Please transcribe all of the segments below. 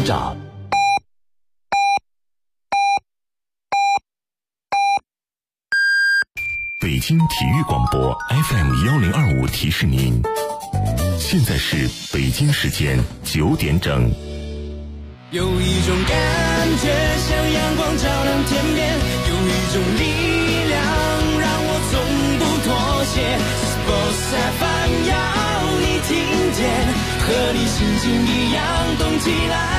长。北京体育广播 FM1025 提示您，现在是北京时间9点整。 有一种感觉像阳光照亮天边，有一种力量让我从不妥协。Sports FM 要你听见，和你心情一样动起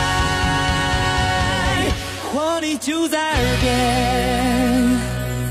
来，活力就在耳边。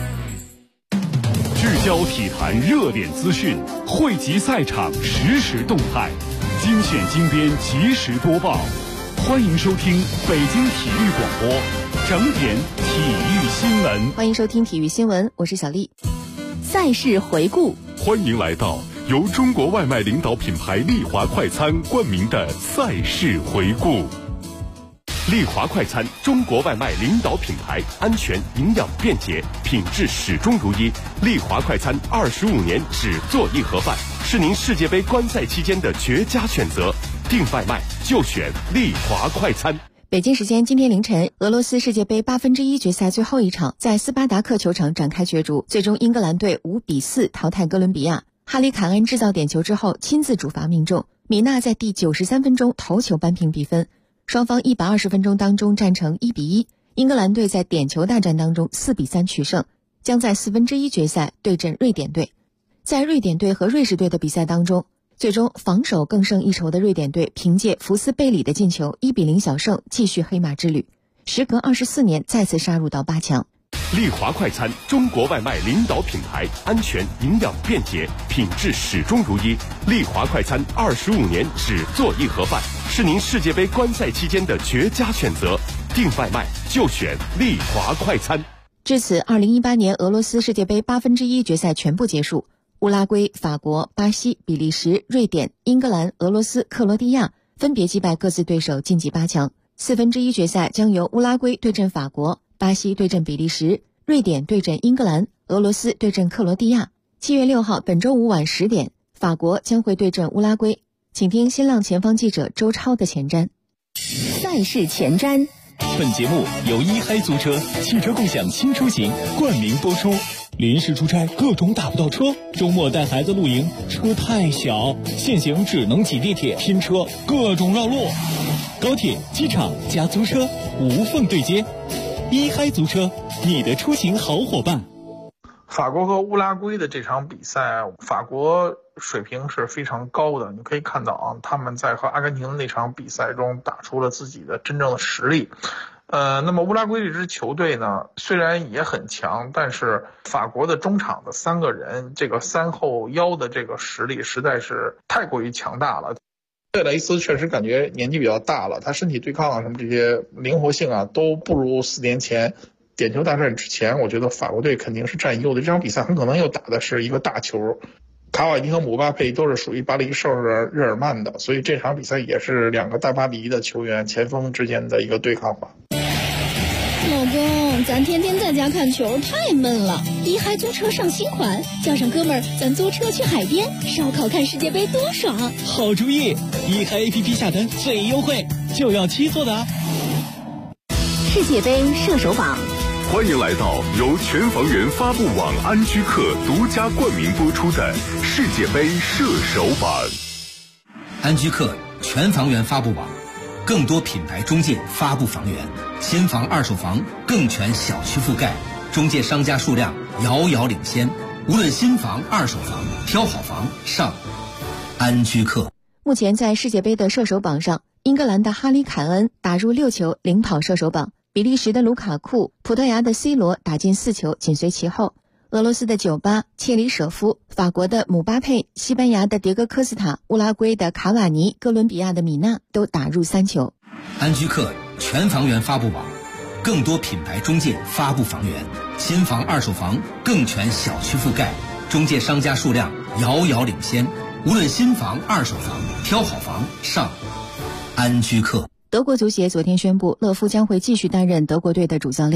聚焦体坛热点资讯，汇集赛场实时动态，精选精编及时播报。欢迎收听北京体育广播整点体育新闻。 欢迎收听体育新闻，我是小丽。赛事回顾， 欢迎来到由中国外卖领导品牌丽华快餐冠名的赛事回顾。丽华快餐，中国外卖领导品牌，安全、营养、便捷，品质始终如一。丽华快餐25年只做一盒饭，是您世界杯观赛期间的绝佳选择。订外卖就选丽华快餐。 北京时间今天凌晨，俄罗斯世界杯1/8决赛最后一场在斯巴达克球场展开角逐，最终英格兰队5-4淘汰哥伦比亚。哈里凯恩制造点球之后亲自主罚命中，米纳在第93分钟头球扳平比分。双方120分钟当中战成1-1，英格兰队在点球大战当中4-3取胜，将在1/4决赛对阵瑞典队。在瑞典队和瑞士队的比赛当中，最终防守更胜一筹的瑞典队凭借福斯贝里的进球1-0小胜，继续黑马之旅，时隔24年再次杀入到8强。 丽华快餐，中国外卖领导品牌，安全、营养、便捷，品质始终如一。丽华快餐25年只做一盒饭，是您世界杯观赛期间的绝佳选择。订外卖就选丽华快餐。 至此，2018年俄罗斯世界杯1/8决赛全部结束。乌拉圭、法国、巴西、比利时、瑞典、英格兰、俄罗斯、克罗地亚分别击败各自对手晋级8强。1/4决赛将由乌拉圭对阵法国，巴西对阵比利时，瑞典对阵英格兰，俄罗斯对阵克罗地亚。7月6号，本周五晚10点，法国将会对阵乌拉圭。请听新浪前方记者周超的前瞻。赛事前瞻。 本节目由一嗨租车汽车共享新出行冠名播出。临时出差各种打不到车，周末带孩子露营车太小，现行只能挤地铁拼车，各种绕路。高铁、机场加租车无缝对接，一嗨租车，你的出行好伙伴。 法国和乌拉圭的这场比赛，法国水平是非常高的，你可以看到啊，他们在和阿根廷的那场比赛中打出了自己的真正的实力。那么乌拉圭这支球队呢，虽然也很强，但是法国的中场的3个人，这个3后腰的这个实力实在是太过于强大了。贝雷斯确实感觉年纪比较大了，他身体对抗啊什么这些灵活性啊都不如4年前点球大战之前。我觉得法国队肯定是占优的，这场比赛很可能又打的是一个大球。卡瓦尼和姆巴佩都是属于巴黎圣日耳曼的，所以这场比赛也是2个大巴黎的球员前锋之间的一个对抗吧。 老公，咱天天在家看球太闷了，一嗨租车上新款，叫上哥们儿，咱租车去海边烧烤看世界杯多爽！ 好主意，一嗨 APP 下单最优惠，就要7座的。 世界杯射手榜， 欢迎来到由全房源发布网安居客独家冠名播出的世界杯射手榜。 安居客全房源发布网，更多品牌中介发布房源，新房二手房更全小区覆盖，中介商家数量遥遥领先，无论新房二手房，挑好房上安居客。 目前在世界杯的射手榜上，英格兰的哈里凯恩打入6球领跑射手榜，比利时的卢卡库、葡萄牙的 C 罗打进4球紧随其后，俄罗斯的酒吧、切里舍夫、法国的姆巴佩、西班牙的迭戈科斯塔、乌拉圭的卡瓦尼、哥伦比亚的米纳都打入3球。 安居客全房源发布网，更多品牌中介发布房源，新房二手房更全小区覆盖，中介商家数量遥遥领先，无论新房二手房，挑好房上安居客。 德国足协昨天宣布，勒夫将会继续担任德国队的主教练。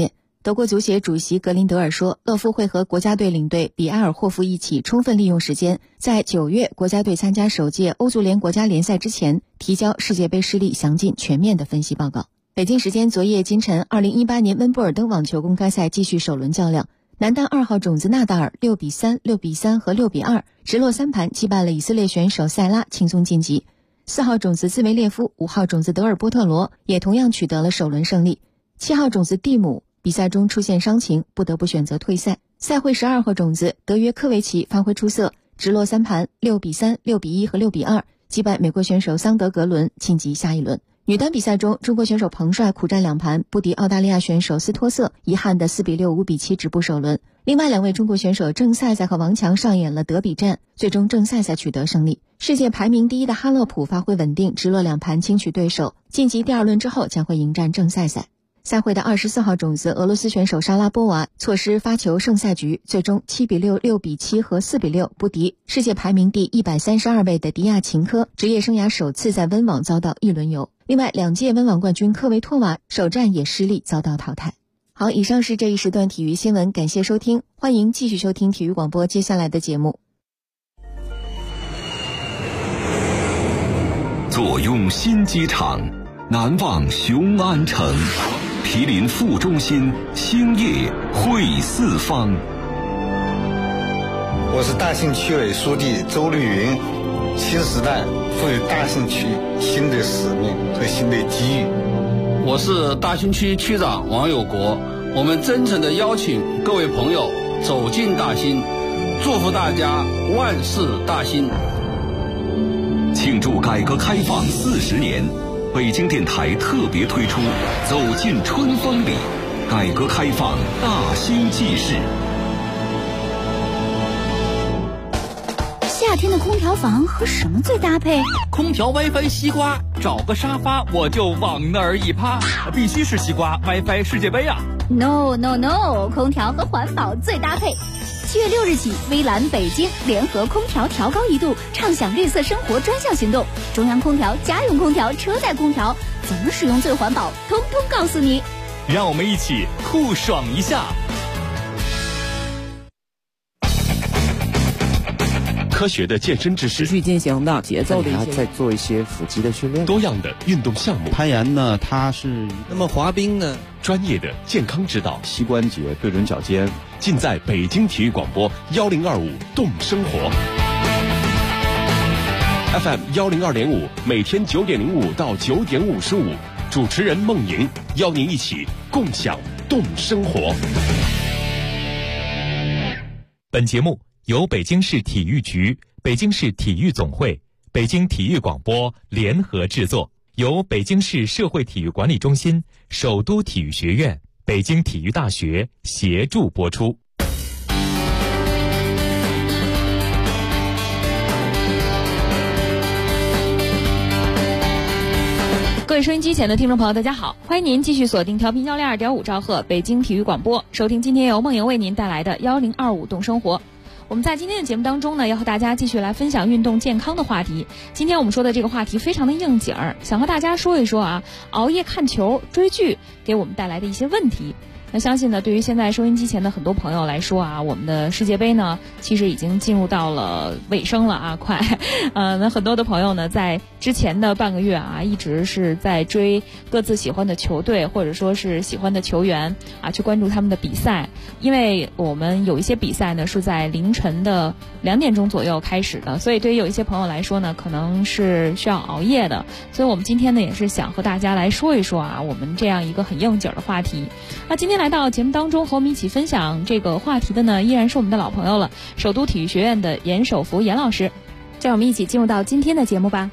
德国足协主席格林德尔说，勒夫会和国家队领队比埃尔霍夫一起充分利用时间，在9月国家队参加首届欧足联国家联赛之前，提交世界杯失利详尽全面的分析报告。北京时间昨夜今晨，2018年温布尔登网球公开赛继续首轮较量，男单2号种子纳达尔6比3、6比3和6比2直落3盘击败了以色列选手塞拉，轻松晋级。4号种子兹维列夫、5号种子德尔波特罗也同样取得了首轮胜利。7号种子蒂姆比赛中出现伤情，不得不选择退赛。赛会12号种子德约科维奇发挥出色，直落3盘6比3、6比1和6比2击败美国选手桑德格伦，晋级下一轮。女单比赛中，中国选手彭帅苦战2盘，不敌澳大利亚选手斯托瑟，遗憾的4比6、5比7止步首轮。另外2位中国选手郑赛赛和王强上演了德比战，最终郑赛赛取得胜利。世界排名第1的哈勒普发挥稳定，直落2盘轻取对手，晋级第2轮之后将会迎战郑赛赛。赛会的24号种子俄罗斯选手莎拉波娃错失发球胜赛局，最终7比6、6比7和4比6不敌世界排名第132位的迪亚琴科，职业生涯首次在温网遭到一轮游。另外2届温网冠军科维托娃首战也失利，遭到淘汰。好，以上是这一时段体育新闻，感谢收听，欢迎继续收听体育广播接下来的节目。 坐拥新机场，难忘雄安城，毗邻副中心，兴业汇四方。 我是大兴区委书记周绿云，新时代赋予大兴区新的使命和新的机遇。 我是大兴区区长王有国，我们真诚地邀请各位朋友走进大兴，祝福大家万事大兴。 庆祝改革开放40年，北京电台特别推出《走进春风里》，改革开放大兴纪事。 夏天的空调房和什么最搭配？ 空调 WiFi 西瓜，找个沙发我就往那儿一趴，必须是西瓜 WiFi 世界杯啊 ！No， 空调和环保最搭配。7月6日起，微蓝北京联合空调调高1度，畅享绿色生活专项行动。中央空调、家用空调、车载空调，怎么使用最环保，通通告诉你。 让我们一起酷爽一下。 科学的健身知识， 持续进行的节奏的再做一些腹肌的训练， 多样的运动项目。 攀岩呢，它是那么滑冰呢？ 专业的健康指导， 膝关节对准脚尖， 尽在北京体育广播1025动生活 FM 102.5，每天9点05到9点55，主持人孟莹邀您一起共享动生活。 本节目由北京市体育局、北京市体育总会、北京体育广播联合制作，由北京市社会体育管理中心、首都体育学院、北京体育大学协助播出。 各位收音机前的听众朋友，大家好，欢迎您继续锁定调频102.5兆赫北京体育广播，收听今天由梦莹为您带来的1025动生活。我们在今天的节目当中呢，要和大家继续来分享运动健康的话题。今天我们说的这个话题非常的应景儿，想和大家说一说啊，熬夜看球、追剧给我们带来的一些问题。那相信呢，对于现在收音机前的很多朋友来说啊，我们的世界杯呢，其实已经进入到了尾声了啊，快。那很多的朋友呢，在之前的半个月啊，一直是在追各自喜欢的球队或者说是喜欢的球员啊，去关注他们的比赛。因为我们有一些比赛呢是在凌晨的2点钟左右开始的，所以对于有一些朋友来说呢，可能是需要熬夜的。所以我们今天呢，也是想和大家来说一说啊，我们这样一个很应景的话题。那今天来到节目当中和我们一起分享这个话题的呢，依然是我们的老朋友了，首都体育学院的严守福严老师。让我们一起进入到今天的节目吧。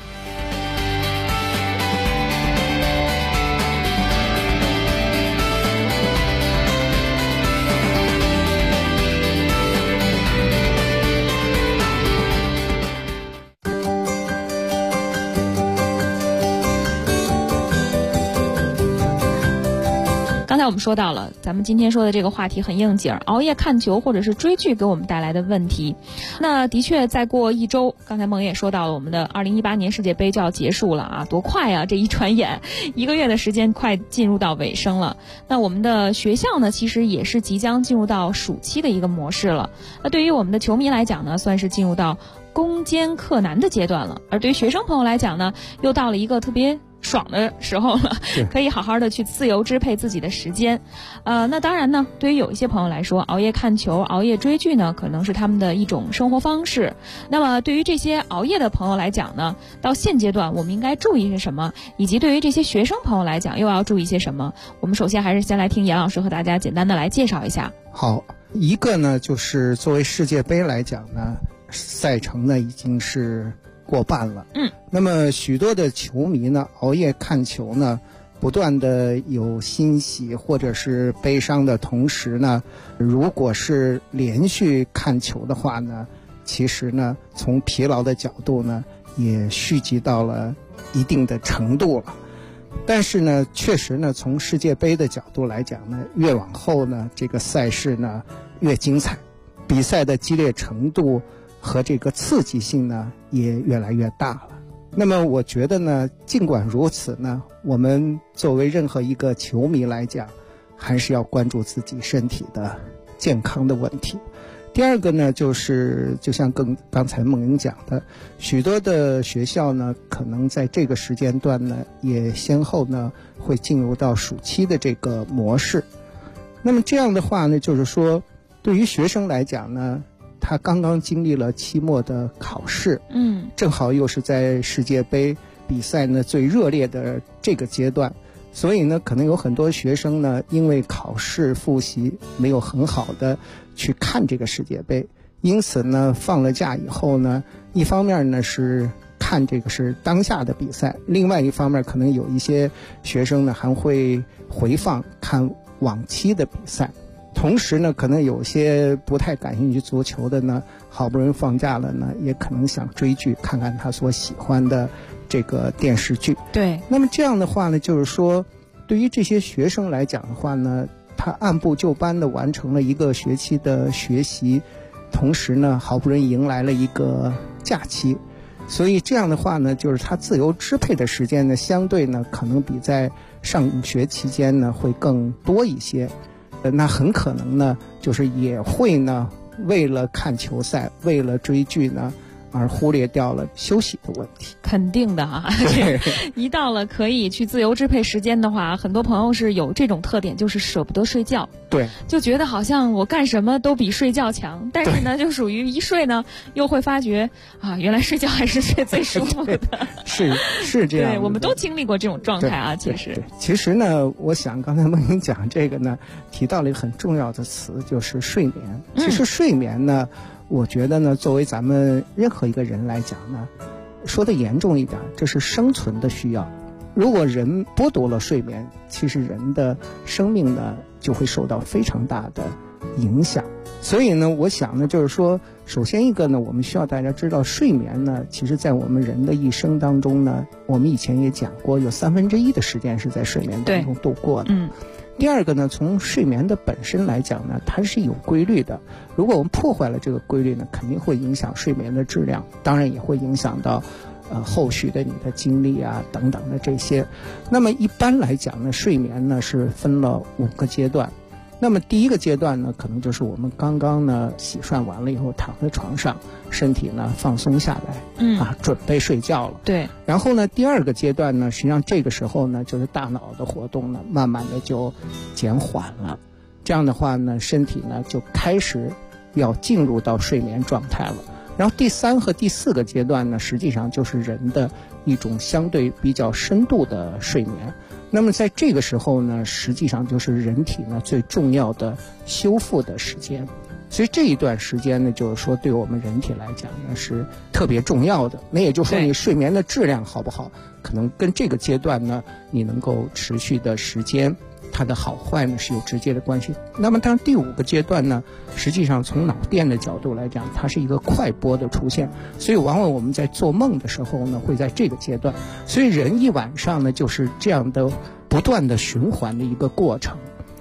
刚才我们说到了，咱们今天说的这个话题很应景，熬夜看球或者是追剧给我们带来的问题。那的确再过一周，刚才梦也说到了，我们的2018年世界杯就要结束了啊，多快啊，这一转眼1个月的时间快进入到尾声了。那我们的学校呢，其实也是即将进入到暑期的一个模式了。那对于我们的球迷来讲呢，算是进入到攻坚克难的阶段了，而对于学生朋友来讲呢，又到了一个特别爽的时候了，可以好好的去自由支配自己的时间。那当然呢，对于有一些朋友来说，熬夜看球、熬夜追剧呢，可能是他们的一种生活方式。那么对于这些熬夜的朋友来讲呢，到现阶段我们应该注意些什么，以及对于这些学生朋友来讲又要注意些什么？我们首先还是先来听严老师和大家简单的来介绍一下。 好，一个呢就是作为世界杯来讲呢，赛程呢已经是过半了，那么许多的球迷呢，熬夜看球呢，不断的有欣喜或者是悲伤的同时呢，如果是连续看球的话呢，其实呢，从疲劳的角度呢，也蓄积到了一定的程度了。但是呢，确实呢，从世界杯的角度来讲呢，越往后呢，这个赛事呢越精彩，比赛的激烈程度和这个刺激性呢也越来越大了。那么我觉得呢，尽管如此呢，我们作为任何一个球迷来讲，还是要关注自己身体的健康的问题。第二个呢，就是就像刚才梦莹讲的，许多的学校呢，可能在这个时间段呢，也先后呢会进入到暑期的这个模式。那么这样的话呢，就是说对于学生来讲呢，他刚刚经历了期末的考试，正好又是在世界杯比赛呢最热烈的这个阶段，所以呢，可能有很多学生呢，因为考试复习没有很好的去看这个世界杯，因此呢，放了假以后呢，一方面呢是看这个是当下的比赛，另外一方面可能有一些学生呢还会回放看往期的比赛。同时呢，可能有些不太感兴趣足球的呢，好不容易放假了呢，也可能想追剧，看看他所喜欢的这个电视剧。 对。 那么这样的话呢，就是说，对于这些学生来讲的话呢，他按部就班的完成了一个学期的学习，同时呢，好不容易迎来了一个假期，所以这样的话呢，就是他自由支配的时间呢，相对呢，可能比在上学期间呢会更多一些。那很可能呢，就是也会呢，为了看球赛，为了追剧呢，而忽略掉了休息的问题。 肯定的啊，一到了可以去自由支配时间的话，很多朋友是有这种特点，就是舍不得睡觉。 对， 就觉得好像我干什么都比睡觉强，但是呢，就属于一睡呢，又会发觉啊，原来睡觉还是睡最舒服的。 是这样。 对，我们都经历过这种状态啊， 其实呢，我想刚才梦莹讲这个呢，提到了一个很重要的词，就是睡眠。其实睡眠呢，我觉得呢，作为咱们任何一个人来讲呢，说的严重一点，这是生存的需要。如果人剥夺了睡眠，其实人的生命呢就会受到非常大的影响。所以呢，我想呢，就是说，首先一个呢，我们需要大家知道，睡眠呢，其实在我们人的一生当中呢，我们以前也讲过，有1/3的时间是在睡眠当中度过的。第二个呢，从睡眠的本身来讲呢，它是有规律的。如果我们破坏了这个规律呢，肯定会影响睡眠的质量，当然也会影响到后续的你的精力啊等等的这些。那么一般来讲呢，睡眠呢是分了5个阶段。那么第一个阶段呢，可能就是我们刚刚呢洗涮完了以后，躺在床上，身体呢放松下来，准备睡觉了。 对。 然后呢，第二个阶段呢，实际上这个时候呢，就是大脑的活动呢，慢慢的就减缓了。这样的话呢，身体呢就开始要进入到睡眠状态了。然后第3和第4个阶段呢，实际上就是人的一种相对比较深度的睡眠。那么在这个时候呢，实际上就是人体呢最重要的修复的时间。所以这一段时间呢，就是说对我们人体来讲呢是特别重要的。那也就是说你睡眠的质量好不好，可能跟这个阶段呢你能够持续的时间，它的好坏呢是有直接的关系。那么当然第5个阶段呢，实际上从脑电的角度来讲，它是一个快波的出现，所以往往我们在做梦的时候呢，会在这个阶段。所以人一晚上呢，就是这样的不断的循环的一个过程。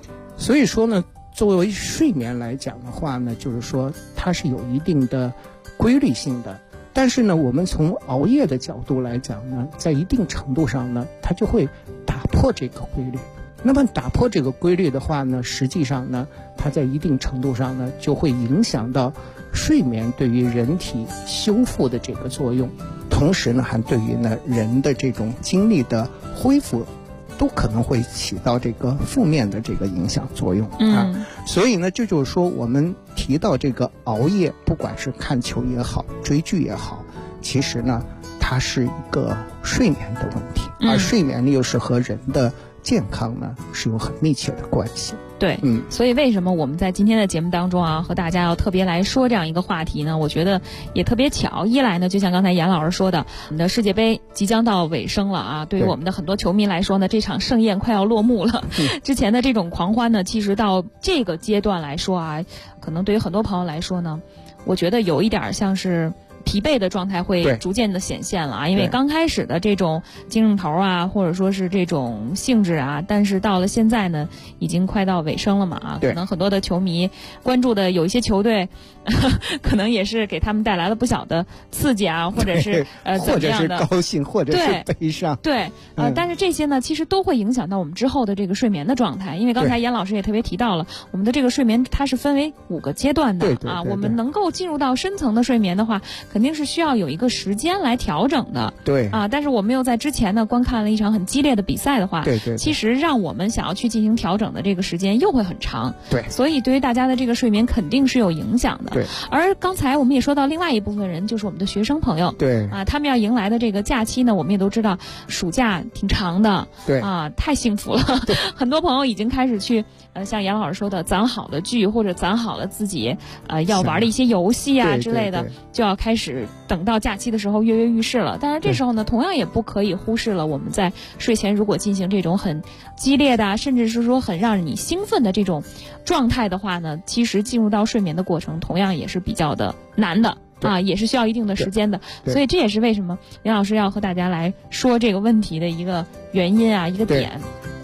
所以说呢，作为睡眠来讲的话呢，就是说它是有一定的规律性的。但是呢，我们从熬夜的角度来讲呢，在一定程度上呢，它就会打破这个规律。那么打破这个规律的话呢，实际上呢，它在一定程度上呢，就会影响到睡眠对于人体修复的这个作用，同时呢，还对于呢人的这种精力的恢复，都可能会起到这个负面的这个影响作用啊。所以呢，这就是说我们提到这个熬夜，不管是看球也好，追剧也好，其实呢，它是一个睡眠的问题，而睡眠呢又是和人的健康呢是有很密切的关系。 对，所以为什么我们在今天的节目当中啊，和大家要特别来说这样一个话题呢？我觉得也特别巧。一来呢，就像刚才严老师说的，我们的世界杯即将到尾声了啊，对于我们的很多球迷来说呢，这场盛宴快要落幕了。之前的这种狂欢呢，其实到这个阶段来说啊，可能对于很多朋友来说呢，我觉得有一点像是疲惫的状态会逐渐的显现了啊，因为刚开始的这种精神头啊，或者说是这种兴致啊，但是到了现在呢，已经快到尾声了嘛啊，可能很多的球迷关注的有一些球队，可能也是给他们带来了不小的刺激啊，或者是怎么样的， 或者是高兴，或者是悲伤， 对，但是这些呢，其实都会影响到我们之后的这个睡眠的状态，因为刚才严老师也特别提到了，我们的这个睡眠它是分为5个阶段的啊，我们能够进入到深层的睡眠的话，肯定是需要有一个时间来调整的， 对啊。但是我们又在之前呢观看了一场很激烈的比赛的话， 对， 其实让我们想要去进行调整的这个时间又会很长， 对， 所以对于大家的这个睡眠肯定是有影响的， 对。 而刚才我们也说到另外一部分人，就是我们的学生朋友， 对啊，他们要迎来的这个假期呢，我们也都知道，暑假挺长的， 对啊，太幸福了，很多朋友已经开始去像严老师说的，攒好的剧或者攒好了自己要玩的一些游戏啊之类的，就要开始等到假期的时候跃跃欲试了。但是这时候呢，同样也不可以忽视了我们在睡前如果进行这种很激烈的，甚至是说很让你兴奋的这种状态的话呢，其实进入到睡眠的过程同样也是比较的难的啊，也是需要一定的时间的。所以这也是为什么严老师要和大家来说这个问题的一个原因啊，一个点。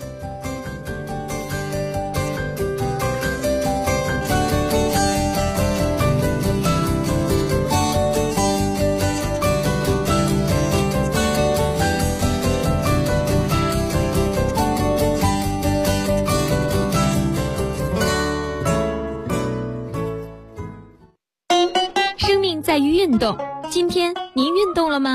在于运动，今天您运动了吗？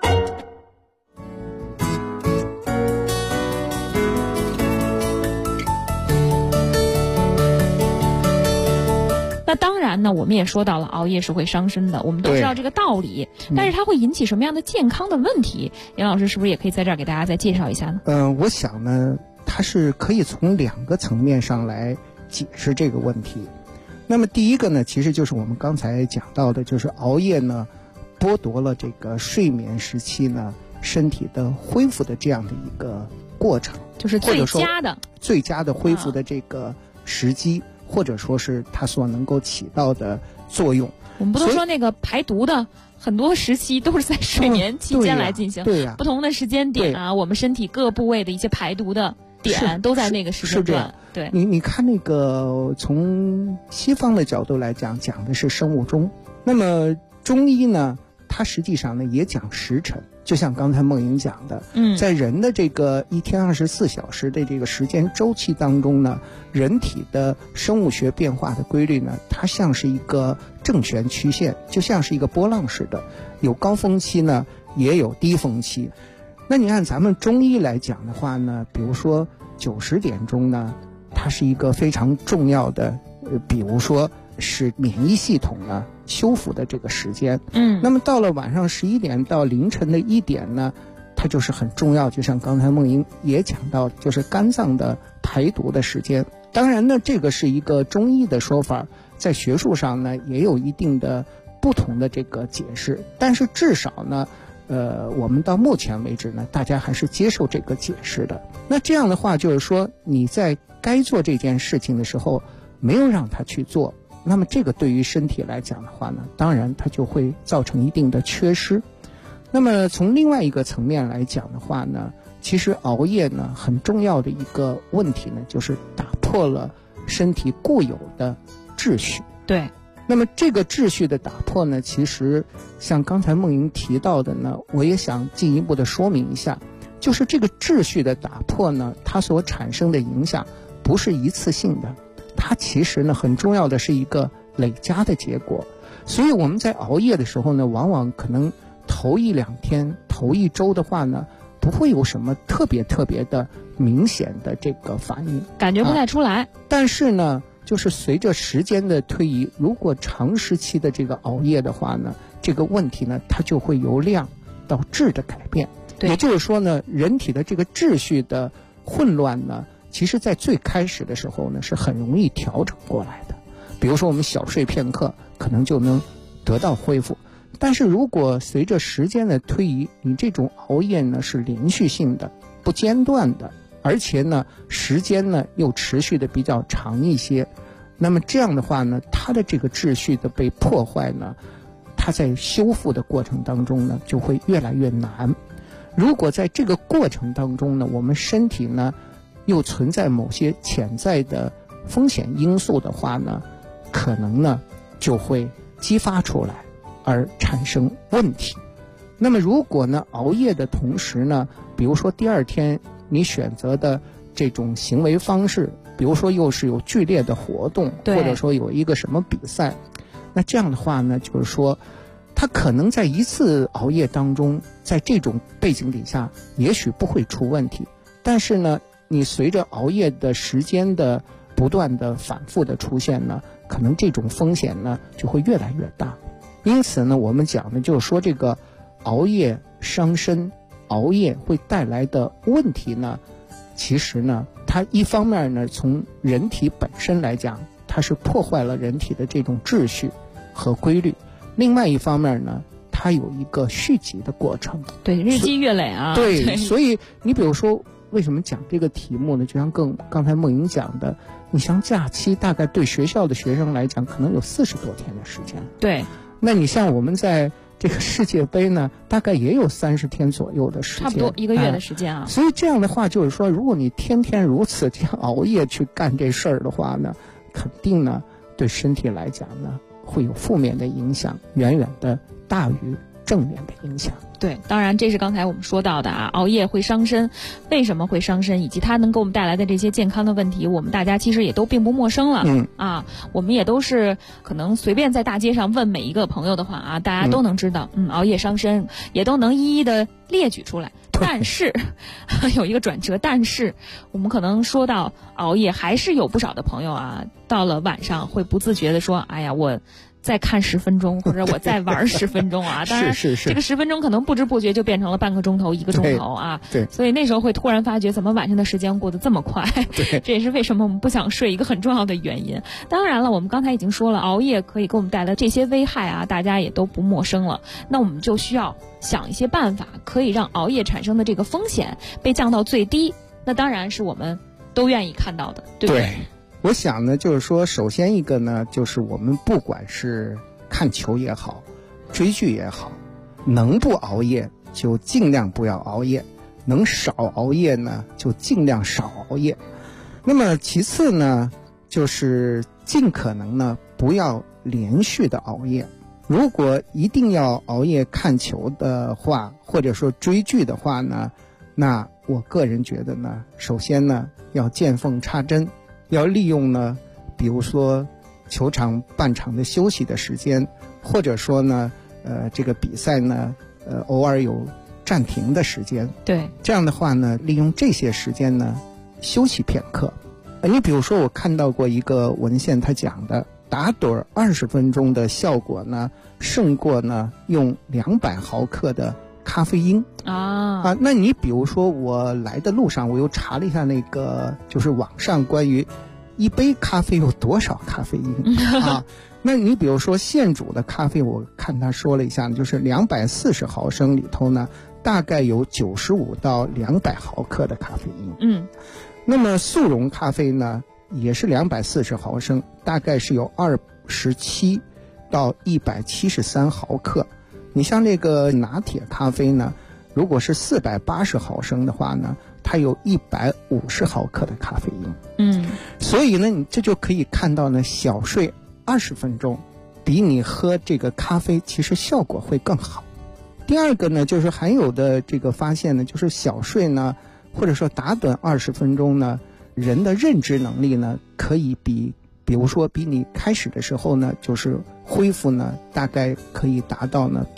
那当然呢，我们也说到了熬夜是会伤身的，我们都知道这个道理，但是它会引起什么样的健康的问题？严老师是不是也可以在这儿给大家再介绍一下呢？ 我想呢，它是可以从2个层面上来解释这个问题。那么第一个呢，其实就是我们刚才讲到的，就是熬夜呢，剥夺了这个睡眠时期呢身体的恢复的这样的一个过程， 就是最佳的恢复的这个时机，或者说是它所能够起到的作用。 我们不都说那个排毒的很多时期都是在睡眠期间来进行， 对呀， 不同的时间点啊，我们身体各部位的一些排毒的点都在那个时间段。对， 你看那个从西方的角度来讲，讲的是生物钟。那么中医呢，它实际上呢也讲时辰，就像刚才梦莹讲的，在人的这个1天24小时的这个时间周期当中呢，人体的生物学变化的规律呢，它像是一个正弦曲线，就像是一个波浪似的，有高峰期呢，也有低峰期。那你按咱们中医来讲的话呢，比如说9、10点钟呢，它是一个非常重要的，比如说是免疫系统呢修复的这个时间。那么到了晚上11点到凌晨的1点呢，它就是很重要，就像刚才梦莹也讲到，就是肝脏的排毒的时间。当然呢，这个是一个中医的说法，在学术上呢也有一定的不同的这个解释，但是至少呢我们到目前为止呢，大家还是接受这个解释的。那这样的话，就是说你在该做这件事情的时候，没有让他去做，那么这个对于身体来讲的话呢，当然它就会造成一定的缺失。那么从另外一个层面来讲的话呢，其实熬夜呢很重要的一个问题呢，就是打破了身体固有的秩序。 对。 那么这个秩序的打破呢，其实像刚才梦莹提到的呢，我也想进一步的说明一下，就是这个秩序的打破呢，它所产生的影响不是一次性的，它其实呢很重要的是一个累加的结果。所以我们在熬夜的时候呢，往往可能头1-2天、头1周的话呢，不会有什么特别的明显的这个反应， 感觉不太出来。 但是呢，就是随着时间的推移，如果长时期的这个熬夜的话呢，这个问题呢，它就会由量到质的改变。也就是说呢，人体的这个秩序的混乱呢，其实在最开始的时候呢，是很容易调整过来的。比如说我们小睡片刻，可能就能得到恢复。但是如果随着时间的推移，你这种熬夜呢是连续性的、不间断的，而且呢时间呢又持续的比较长一些，那么这样的话呢，它的这个秩序的被破坏呢，它在修复的过程当中呢就会越来越难。如果在这个过程当中呢，我们身体呢又存在某些潜在的风险因素的话呢，可能呢就会激发出来而产生问题。那么如果呢熬夜的同时呢，比如说第二天你选择的这种行为方式，比如说又是有剧烈的活动，或者说有一个什么比赛，那这样的话呢，就是说他可能在一次熬夜当中，在这种背景底下也许不会出问题，但是呢你随着熬夜的时间的不断的反复的出现呢，可能这种风险呢就会越来越大。因此呢，我们讲的就是说，这个熬夜伤身，熬夜会带来的问题呢，其实呢它一方面呢从人体本身来讲，它是破坏了人体的这种秩序和规律，另外一方面呢它有一个续集的过程。 对，日积月累啊。 对，所以你比如说为什么讲这个题目呢，就像刚才梦莹讲的，你像假期大概对学校的学生来讲可能有40多天的时间。 对， 那你像我们在这个世界杯呢，大概也有30天左右的时间， 差不多1个月的时间啊。 所以这样的话就是说，如果你天天如此这样熬夜去干这事儿的话呢，肯定呢对身体来讲呢会有负面的影响，远远的大于正面的影响。 对，当然这是刚才我们说到的啊，熬夜会伤身，为什么会伤身，以及它能给我们带来的这些健康的问题，我们大家其实也都并不陌生了。我们也都是可能随便在大街上问每一个朋友的话啊，大家都能知道，熬夜伤身，也都能一一的列举出来。但是有一个转折，但是我们可能说到熬夜，还是有不少的朋友啊，到了晚上会不自觉的说，哎呀，我再看10分钟，或者我再玩10分钟啊。当然这个10分钟可能不知不觉就变成了半个钟头、1个钟头啊。 对， 所以那时候会突然发觉，怎么晚上的时间过得这么快。 对， 这也是为什么我们不想睡一个很重要的原因。当然了，我们刚才已经说了，熬夜可以给我们带来这些危害啊，大家也都不陌生了。那我们就需要想一些办法，可以让熬夜产生的这个风险被降到最低。那当然是我们都愿意看到的，对不对？ 对，我想呢，就是说，首先一个呢，就是我们不管是看球也好，追剧也好，能不熬夜就尽量不要熬夜，能少熬夜呢就尽量少熬夜。那么其次呢，就是尽可能呢不要连续的熬夜。如果一定要熬夜看球的话，或者说追剧的话呢，那我个人觉得呢，首先呢要见缝插针，要利用呢，比如说球场半场的休息的时间，或者说呢，这个比赛呢，偶尔有暂停的时间。 对， 这样的话呢，利用这些时间呢，休息片刻。你比如说，我看到过一个文献，他讲的打盹20分钟的效果呢，胜过呢用200毫克的咖啡因啊。那你比如说，我来的路上，我又查了一下那个，就是网上关于一杯咖啡有多少咖啡因啊？那你比如说现煮的咖啡，我看他说了一下，就是240毫升里头呢，大概有95到200毫克的咖啡因。那么速溶咖啡呢，也是240毫升，大概是有27到173毫克。你像那个拿铁咖啡呢，如果是480毫升的话呢， 它有150毫克的咖啡因。所以呢，你这就可以看到呢，小睡20分钟，比你喝这个咖啡其实效果会更好。第二个呢，就是还有的这个发现呢，就是小睡呢，或者说打盹20分钟呢，人的认知能力呢，可以比如说比你开始的时候呢，就是恢复呢，大概可以达到呢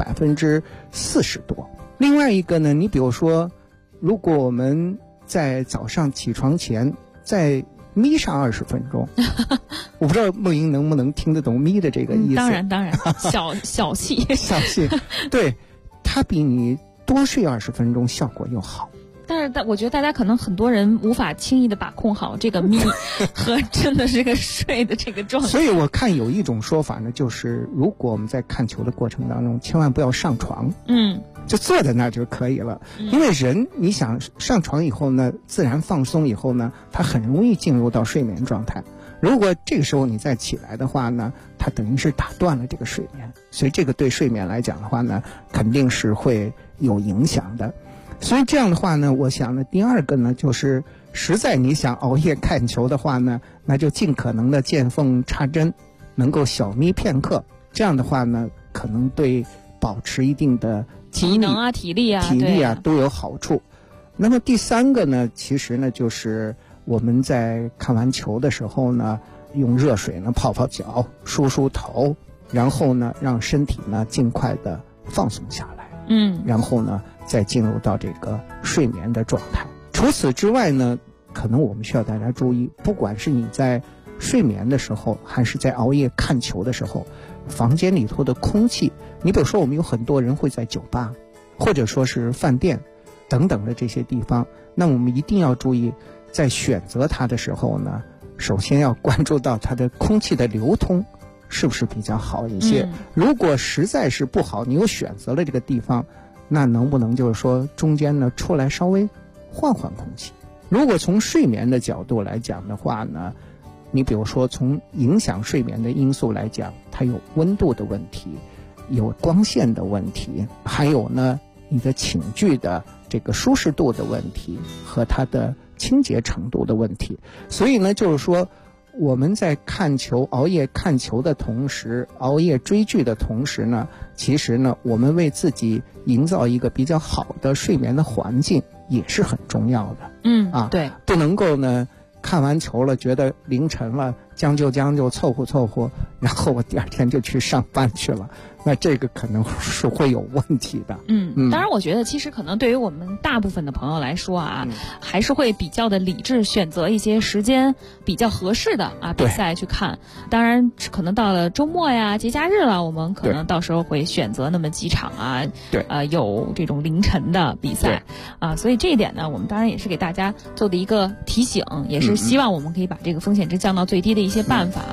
40%多。另外一个呢，你比如说，如果我们在早上起床前再眯上20分钟，我不知道梦莹能不能听得懂眯的这个意思。 当然，小气， 对，它比你多睡20分钟效果又好。 但是我觉得大家可能很多人无法轻易的把控好这个眯和真的这个睡的这个状态。 所以我看有一种说法呢，就是如果我们在看球的过程当中，千万不要上床，就坐在那儿就可以了。因为人你想上床以后呢，自然放松以后呢，他很容易进入到睡眠状态。如果这个时候你再起来的话呢，它等于是打断了这个睡眠，所以这个对睡眠来讲的话呢，肯定是会有影响的。所以这样的话呢，我想呢，第二个呢，就是实在你想熬夜看球的话呢，那就尽可能的见缝插针，能够小眯片刻。这样的话呢，可能对保持一定的体能啊、体力啊都有好处。那么第三个呢，其实呢，就是我们在看完球的时候呢，用热水呢泡泡脚、梳梳头，然后呢，让身体呢尽快的放松下来。然后呢，再进入到这个睡眠的状态。除此之外呢，可能我们需要大家注意，不管是你在睡眠的时候，还是在熬夜看球的时候，房间里头的空气，你比如说我们有很多人会在酒吧，或者说是饭店等等的这些地方，那我们一定要注意，在选择它的时候呢，首先要关注到它的空气的流通是不是比较好一些。如果实在是不好，你又选择了这个地方，那能不能就是说中间呢出来稍微换换空气。如果从睡眠的角度来讲的话呢，你比如说从影响睡眠的因素来讲，它有温度的问题，有光线的问题，还有呢你的寝具的这个舒适度的问题和它的清洁程度的问题。所以呢，就是说我们在看球、熬夜看球的同时，熬夜追剧的同时呢，其实呢，我们为自己营造一个比较好的睡眠的环境也是很重要的。 对， 不能够呢看完球了，觉得凌晨了，将就凑合，然后我第二天就去上班去了，那这个可能是会有问题的。 当然我觉得其实可能对于我们大部分的朋友来说啊，还是会比较的理智，选择一些时间比较合适的比赛去看。当然可能到了周末呀、节假日了，我们可能到时候会选择那么几场有这种凌晨的比赛所以这一点呢，我们当然也是给大家做的一个提醒，也是希望我们可以把这个风险值降到最低的一些办法。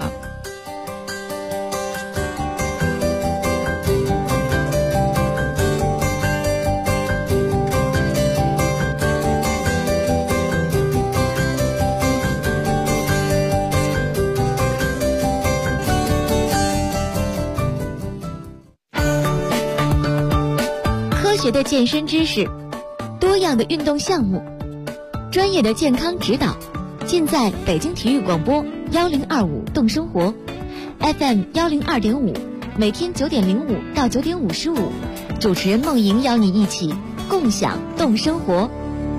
科学的健身知识，多样的运动项目，专业的健康指导，尽在北京体育广播1025动生活 FM 102.5，每天9点05到9点55，主持人梦莹邀你一起共享动生活。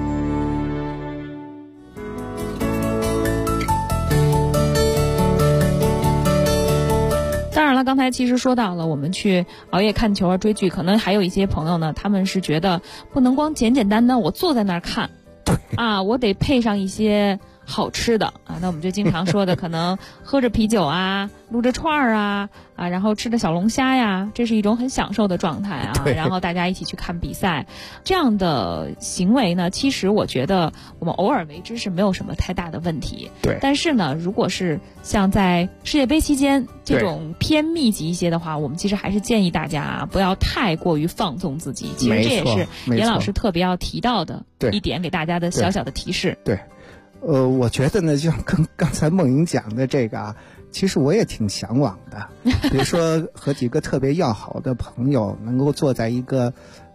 当然了，刚才其实说到了，我们去熬夜看球啊、追剧，可能还有一些朋友呢，他们是觉得不能光简简单单我坐在那儿看，我得配上一些好吃的那我们就经常说的，可能喝着啤酒啊，撸着串儿然后吃着小龙虾呀，这是一种很享受的状态然后大家一起去看比赛，这样的行为呢，其实我觉得我们偶尔为之是没有什么太大的问题。 对。 但是呢，如果是像在世界杯期间这种偏密集一些的话，我们其实还是建议大家不要太过于放纵自己。其实这也是严老师特别要提到的一点，给大家的小小的提示。 对。我觉得呢，就像刚才梦莹讲的这个其实我也挺向往的。比如说和几个特别要好的朋友能够坐在一个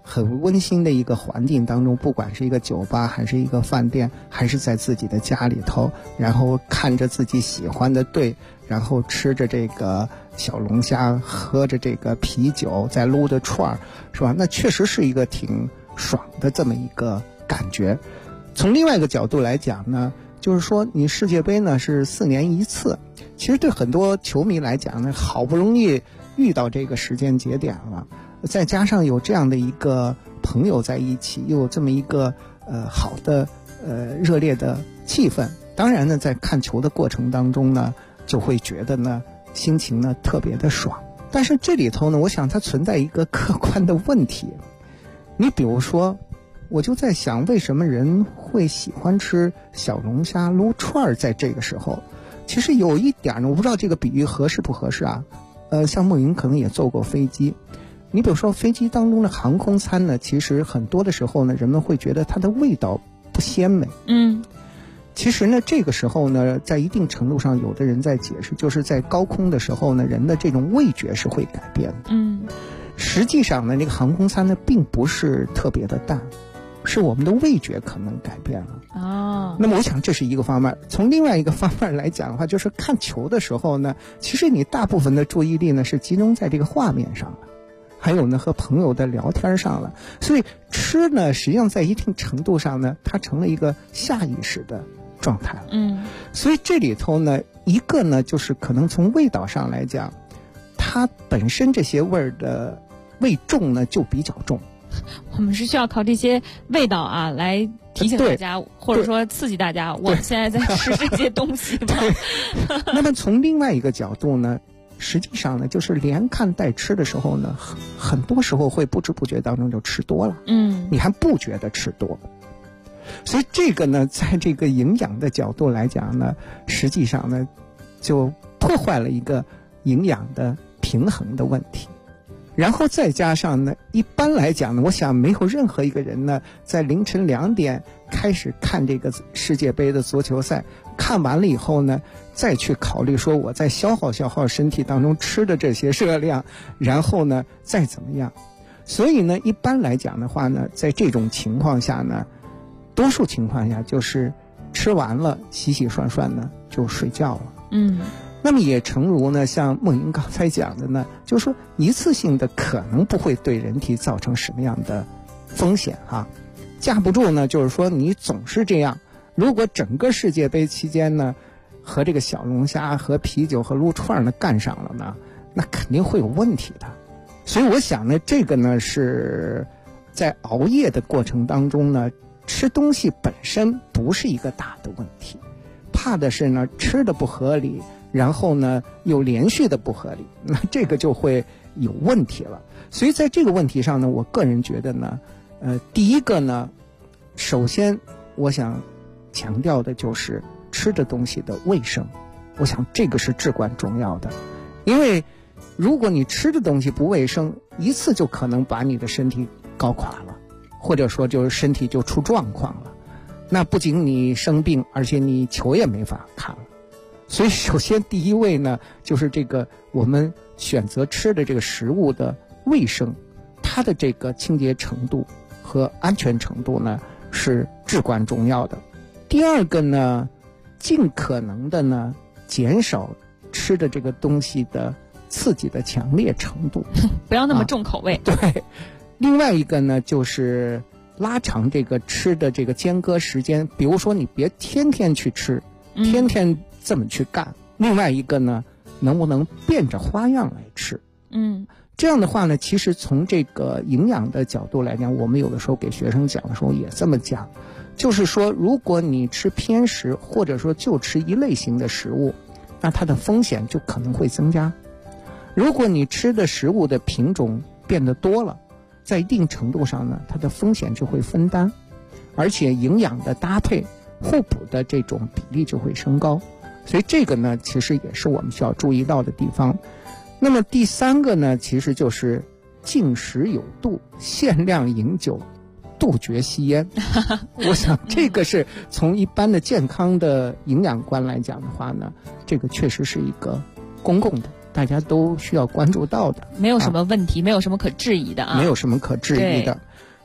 很温馨的一个环境当中，不管是一个酒吧还是一个饭店，还是在自己的家里头，然后看着自己喜欢的队，然后吃着这个小龙虾，喝着这个啤酒，再撸的串儿，是吧？那确实是一个挺爽的这么一个感觉。从另外一个角度来讲呢，就是说你世界杯呢是4年一次，其实对很多球迷来讲呢，好不容易遇到这个时间节点了，再加上有这样的一个朋友在一起，又有这么一个好的热烈的气氛，当然呢在看球的过程当中呢，就会觉得呢心情呢特别的爽。但是这里头呢，我想它存在一个客观的问题。你比如说，我就在想，为什么人会喜欢吃小龙虾撸串儿？在这个时候，其实有一点呢，我不知道这个比喻合适不合适啊。像梦莹可能也坐过飞机，你比如说飞机当中的航空餐呢，其实很多的时候呢，人们会觉得它的味道不鲜美。其实呢，这个时候呢，在一定程度上，有的人在解释，就是在高空的时候呢，人的这种味觉是会改变的。实际上呢，那个航空餐呢，并不是特别的淡，是我们的味觉可能改变了。那么我想这是一个方面。从另外一个方面来讲的话，就是看球的时候呢，其实你大部分的注意力呢是集中在这个画面上了，还有呢和朋友的聊天上了。所以吃呢，实际上在一定程度上呢，它成了一个下意识的状态了。所以这里头呢，一个呢就是可能从味道上来讲，它本身这些味儿的味重呢就比较重。 我们是需要靠这些味道啊来提醒大家，或者说刺激大家，我们现在在吃这些东西吗？ 那么从另外一个角度呢，实际上呢，就是连看带吃的时候呢，很多时候会不知不觉当中就吃多了。你还不觉得吃多。所以这个呢，在这个营养的角度来讲呢，实际上呢，就破坏了一个营养的平衡的问题。然后再加上呢，一般来讲呢，我想没有任何一个人呢，在凌晨2点开始看这个世界杯的足球赛，看完了以后呢，再去考虑说我在消耗身体当中吃的这些热量，然后呢再怎么样。所以呢，一般来讲的话呢，在这种情况下呢，多数情况下就是吃完了洗洗涮涮呢就睡觉了。那么也诚如呢，像梦莹刚才讲的呢，就是说一次性的可能不会对人体造成什么样的风险啊。架不住呢，就是说你总是这样，如果整个世界杯期间呢，和这个小龙虾和啤酒和撸串呢干上了呢，那肯定会有问题的。所以我想呢，这个呢是在熬夜的过程当中呢，吃东西本身不是一个大的问题，怕的是呢吃的不合理，然后呢又连续的不合理，那这个就会有问题了。所以在这个问题上呢，我个人觉得呢，第一个呢，首先我想强调的就是吃的东西的卫生，我想这个是至关重要的。因为如果你吃的东西不卫生，一次就可能把你的身体搞垮了，或者说就是身体就出状况了，那不仅你生病，而且你球也没法看了。所以首先第一位呢，就是这个我们选择吃的这个食物的卫生，它的这个清洁程度和安全程度呢是至关重要的。第二个呢，尽可能的呢减少吃的这个东西的刺激的强烈程度， 不要那么重口味。 对。另外一个呢，就是拉长这个吃的这个间隔时间，比如说你别天天去吃，天天这么去干。另外一个呢，能不能变着花样来吃？这样的话呢，其实从这个营养的角度来讲，我们有的时候给学生讲的时候也这么讲，就是说如果你吃偏食，或者说就吃一类型的食物，那它的风险就可能会增加。如果你吃的食物的品种变得多了，在一定程度上呢，它的风险就会分担，而且营养的搭配互补的这种比例就会升高。所以这个呢，其实也是我们需要注意到的地方。那么第三个呢，其实就是禁食有度，限量饮酒，杜绝吸烟。我想这个是从一般的健康的营养观来讲的话呢，这个确实是一个公共的，大家都需要关注到的， 没有什么问题，没有什么可质疑的啊， 没有什么可质疑的。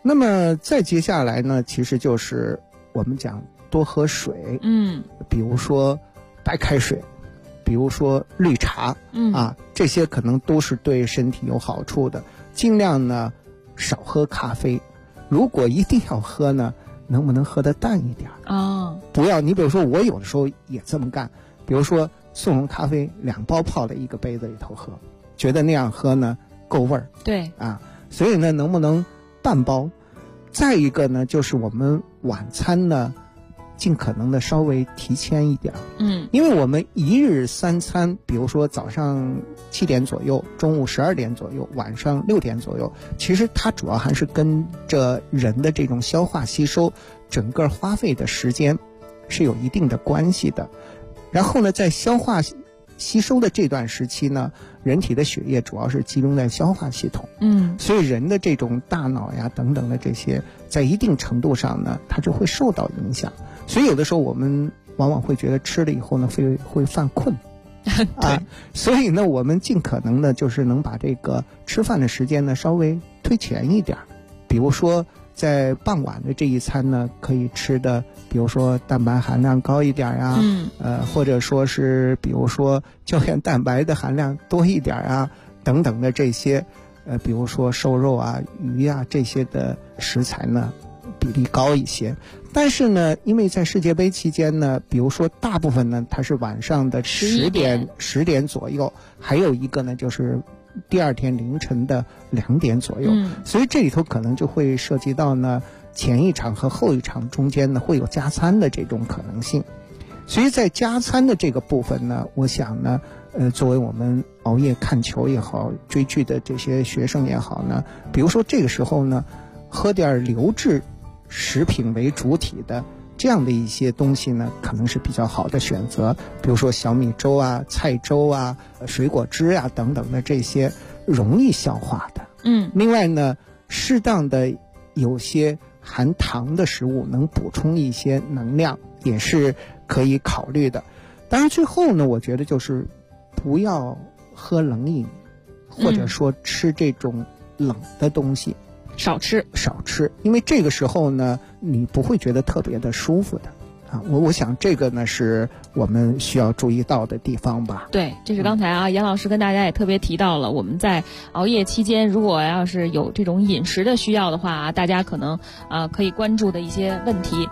那么再接下来呢，其实就是我们讲多喝水，比如说白开水，比如说绿茶，这些可能都是对身体有好处的。尽量呢少喝咖啡，如果一定要喝呢，能不能喝得淡一点不要，你比如说我有的时候也这么干，比如说速溶咖啡2包泡在一个杯子里头喝，觉得那样喝呢够味儿。 对所以呢，能不能半包？再一个呢，就是我们晚餐呢，尽可能的稍微提前一点。因为我们一日3餐，比如说早上7点左右，中午12点左右，晚上6点左右，其实它主要还是跟着人的这种消化吸收，整个花费的时间是有一定的关系的。然后呢，在消化吸收的这段时期呢，人体的血液主要是集中在消化系统，所以人的这种大脑呀等等的这些，在一定程度上呢，它就会受到影响。所以有的时候我们往往会觉得吃了以后呢，会犯困，所以呢，我们尽可能的就是能把这个吃饭的时间呢稍微推前一点，比如说在傍晚的这一餐呢，可以吃的，比如说蛋白含量高一点呀，或者说是比如说胶原蛋白的含量多一点啊，等等的这些，比如说瘦肉啊、鱼啊这些的食材呢，比例高一些。但是呢，因为在世界杯期间呢，比如说大部分呢它是晚上的10点左右，还有一个呢就是第二天凌晨的2点左右，所以这里头可能就会涉及到呢前一场和后一场中间呢会有加餐的这种可能性。所以在加餐的这个部分呢，我想呢作为我们熬夜看球也好，追剧的这些学生也好呢，比如说这个时候呢喝点流质食品为主体的这样的一些东西呢，可能是比较好的选择，比如说小米粥啊、菜粥啊、水果汁啊等等的这些容易消化的。另外呢，适当的有些含糖的食物能补充一些能量，也是可以考虑的。当然最后呢，我觉得就是不要喝冷饮，或者说吃这种冷的东西。 少吃， 因为这个时候呢，你不会觉得特别的舒服的我想这个呢是我们需要注意到的地方吧。 对，这是刚才严老师跟大家也特别提到了，我们在熬夜期间，如果要是有这种饮食的需要的话，大家可能可以关注的一些问题。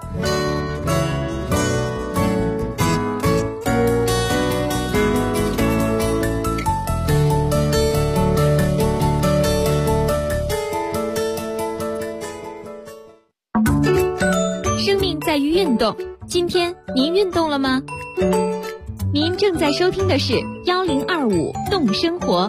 在于运动，今天您运动了吗？您正在收听的是1025动生活。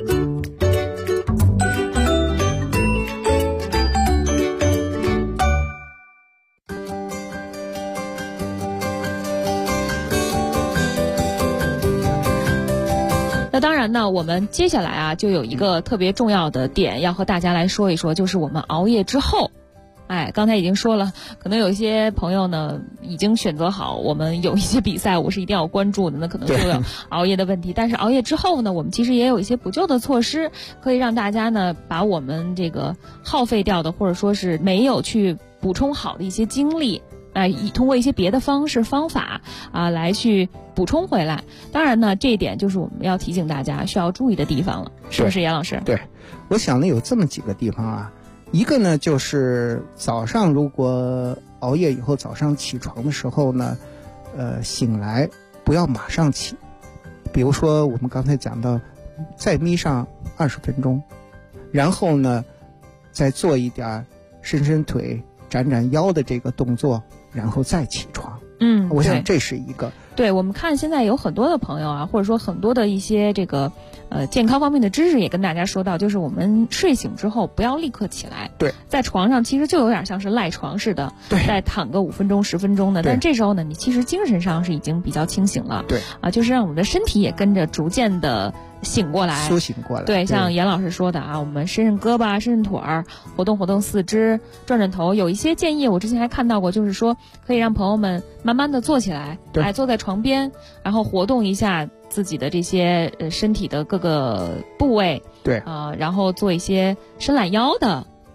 那当然呢，我们接下来就有一个特别重要的点要和大家来说一说，就是我们熬夜之后。刚才已经说了，可能有一些朋友呢已经选择好，我们有一些比赛我是一定要关注的，那可能就有熬夜的问题。但是熬夜之后呢，我们其实也有一些补救的措施，可以让大家呢把我们这个耗费掉的，或者说是没有去补充好的一些精力，通过一些别的方法来去补充回来。当然呢，这一点就是我们要提醒大家需要注意的地方了，是不是严老师？ 对，我想呢有这么几个地方一个呢就是早上如果熬夜以后早上起床的时候呢，醒来不要马上起，比如说我们刚才讲到再眯上20分钟，然后呢再做一点伸腿展展腰的这个动作，然后再起床。我想这是一个。 对，我们看现在有很多的朋友或者说很多的一些这个健康方面的知识也跟大家说到，就是我们睡醒之后不要立刻起来。 对， 在床上其实就有点像是赖床似的，再躺个5分钟10分钟的，但这时候呢，你其实精神上是已经比较清醒了。 对就是让我们的身体也跟着逐渐的醒过来， 苏醒过来。 对，像严老师说的我们伸伸胳膊、伸伸腿儿，活动活动四肢，转转头。有一些建议我之前还看到过，就是说可以让朋友们慢慢的坐起来，坐在床边，然后活动一下自己的这些身体的各个部位。 对然后做一些伸懒腰的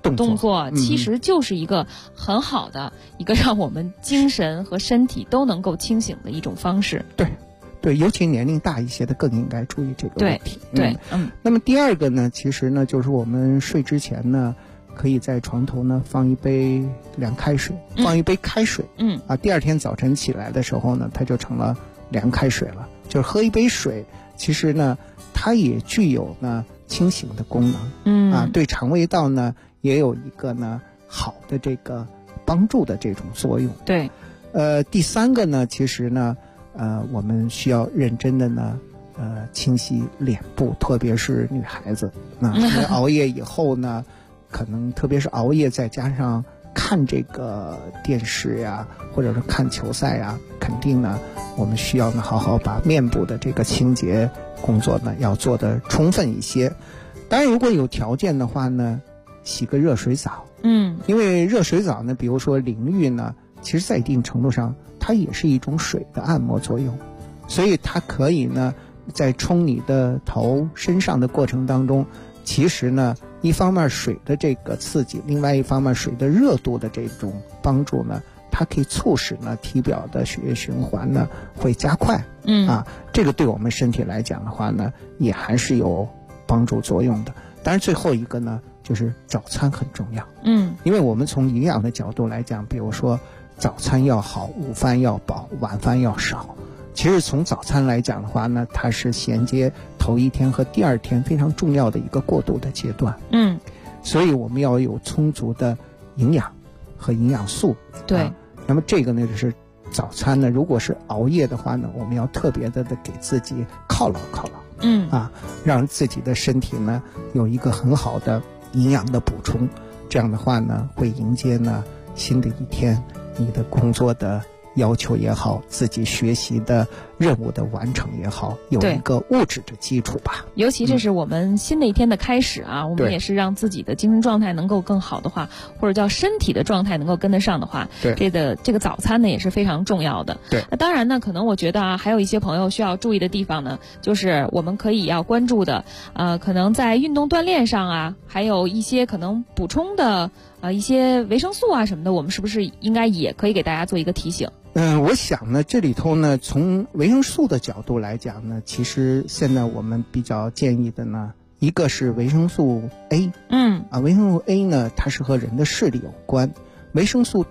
动作其实就是一个很好的一个让我们精神和身体都能够清醒的一种方式。 对，尤其年龄大一些的更应该注意这个问题。 对， 那么第二个呢，其实呢，就是我们睡之前呢，可以在床头呢放一杯凉开水，放一杯开水。第二天早晨起来的时候呢，它就成了凉开水了。就是喝一杯水，其实呢，它也具有呢清醒的功能。对肠胃道呢也有一个呢好的这个帮助的这种作用。 对， 第三个呢，其实呢。我们需要认真的呢，清洗脸部，特别是女孩子。因为熬夜以后呢，可能特别是熬夜再加上看这个电视呀，或者是看球赛呀，肯定呢，我们需要呢好好把面部的这个清洁工作呢要做得充分一些。当然，如果有条件的话呢，洗个热水澡。因为热水澡呢，比如说淋浴呢，其实在一定程度上。它也是一种水的按摩作用，所以它可以呢，在冲你的头身上的过程当中，其实呢，一方面水的这个刺激，另外一方面水的热度的这种帮助呢，它可以促使呢体表的血液循环呢会加快。这个对我们身体来讲的话呢，也还是有帮助作用的。当然，最后一个呢，就是早餐很重要。因为我们从营养的角度来讲，比如说。早餐要好，午饭要饱，晚饭要少。其实从早餐来讲的话呢，它是衔接头一天和第二天非常重要的一个过渡的阶段。所以我们要有充足的营养和营养素。 对。 那么这个呢，就是早餐呢，如果是熬夜的话呢，我们要特别的给自己犒劳。让自己的身体呢有一个很好的营养的补充。这样的话呢，会迎接呢新的一天。你的工作的要求也好，自己学习的任务的完成也好，有一个物质的基础吧。 尤其这是我们新的一天的开始啊，我们也是让自己的精神状态能够更好的话，或者叫身体的状态能够跟得上的话，这个早餐呢也是非常重要的。那当然呢，可能我觉得还有一些朋友需要注意的地方呢，就是我们可以要关注的，可能在运动锻炼上啊，还有一些可能补充的一些维生素啊什么的，我们是不是应该也可以给大家做一个提醒？ 我想呢，这里头呢，从维生素的角度来讲呢，其实现在我们比较建议的呢，一个是维生素 A。维生素 A 呢，它是和人的视力有关；维生素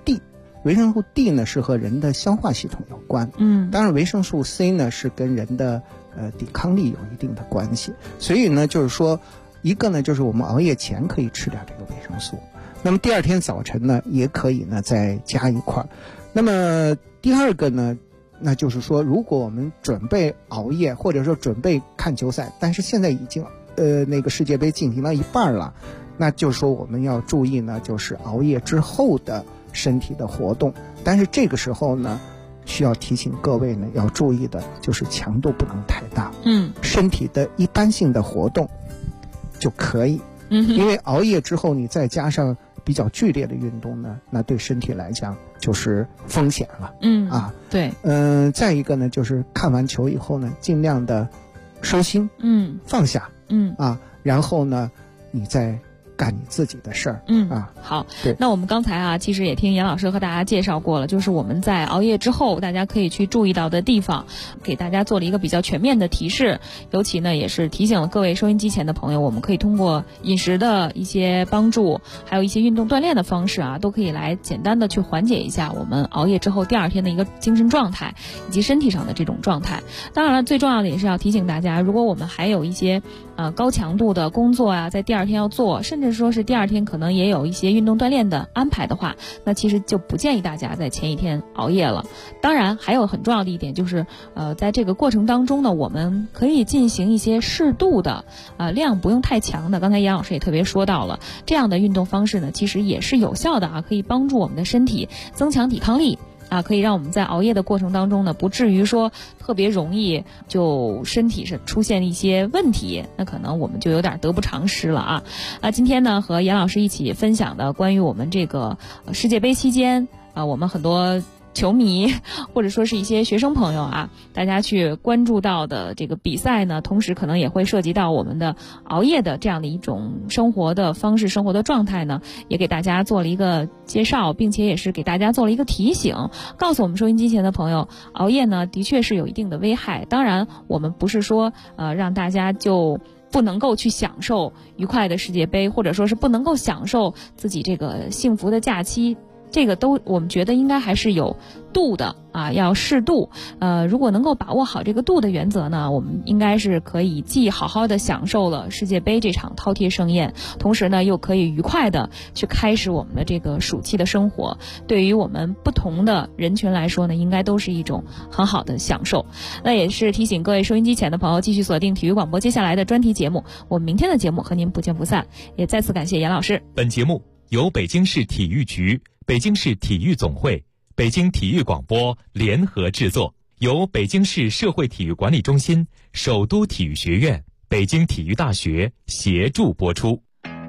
D 呢是和人的消化系统有关。当然维生素 C 呢是跟人的抵抗力有一定的关系。所以呢，就是说，一个呢就是我们熬夜前可以吃点这个维生素。那么第二天早晨呢，也可以呢再加一块。那么第二个呢，那就是说，如果我们准备熬夜，或者说准备看球赛，但是现在已经那个世界杯进行到一半了，那就是说我们要注意呢，就是熬夜之后的身体的活动。但是这个时候呢，需要提醒各位呢，要注意的就是强度不能太大。身体的一般性的活动就可以。因为熬夜之后，你再加上比较剧烈的运动呢，那对身体来讲就是风险了。 对。 再一个呢，就是看完球以后呢，尽量的收心，放下，然后呢，你再干你自己的事儿。 好。那我们刚才其实也听杨老师和大家介绍过了，就是我们在熬夜之后大家可以去注意到的地方，给大家做了一个比较全面的提示。尤其呢，也是提醒了各位收音机前的朋友，我们可以通过饮食的一些帮助，还有一些运动锻炼的方式都可以来简单的去缓解一下我们熬夜之后第二天的一个精神状态以及身体上的这种状态。当然了，最重要的也是要提醒大家，如果我们还有一些高强度的工作在第二天要做，甚至说是第二天可能也有一些运动锻炼的安排的话，那其实就不建议大家在前一天熬夜了。当然还有很重要的一点就是，在这个过程当中呢，我们可以进行一些适度的量不用太强的，刚才杨老师也特别说到了，这样的运动方式呢，其实也是有效的可以帮助我们的身体增强抵抗力。可以让我们在熬夜的过程当中呢，不至于说特别容易就身体是出现一些问题，那可能我们就有点得不偿失了今天呢，和杨老师一起分享的关于我们这个世界杯期间我们很多球迷或者说是一些学生朋友啊，大家去关注到的这个比赛呢，同时可能也会涉及到我们的熬夜的这样的一种生活的方式、生活的状态呢，也给大家做了一个介绍，并且也是给大家做了一个提醒，告诉我们收音机前的朋友，熬夜呢的确是有一定的危害。当然，我们不是说让大家就不能够去享受愉快的世界杯，或者说是不能够享受自己这个幸福的假期，这个都我们觉得应该还是有度的啊，要适度。如果能够把握好这个度的原则呢，我们应该是可以既好好的享受了世界杯这场饕餮盛宴，同时呢又可以愉快的去开始我们的这个暑期的生活。对于我们不同的人群来说呢，应该都是一种很好的享受。那也是提醒各位收音机前的朋友继续锁定体育广播接下来的专题节目，我们明天的节目和您不见不散。也再次感谢严老师。 本节目由北京市体育局、北京市体育总会、北京体育广播联合制作，由北京市社会体育管理中心、首都体育学院、北京体育大学协助播出。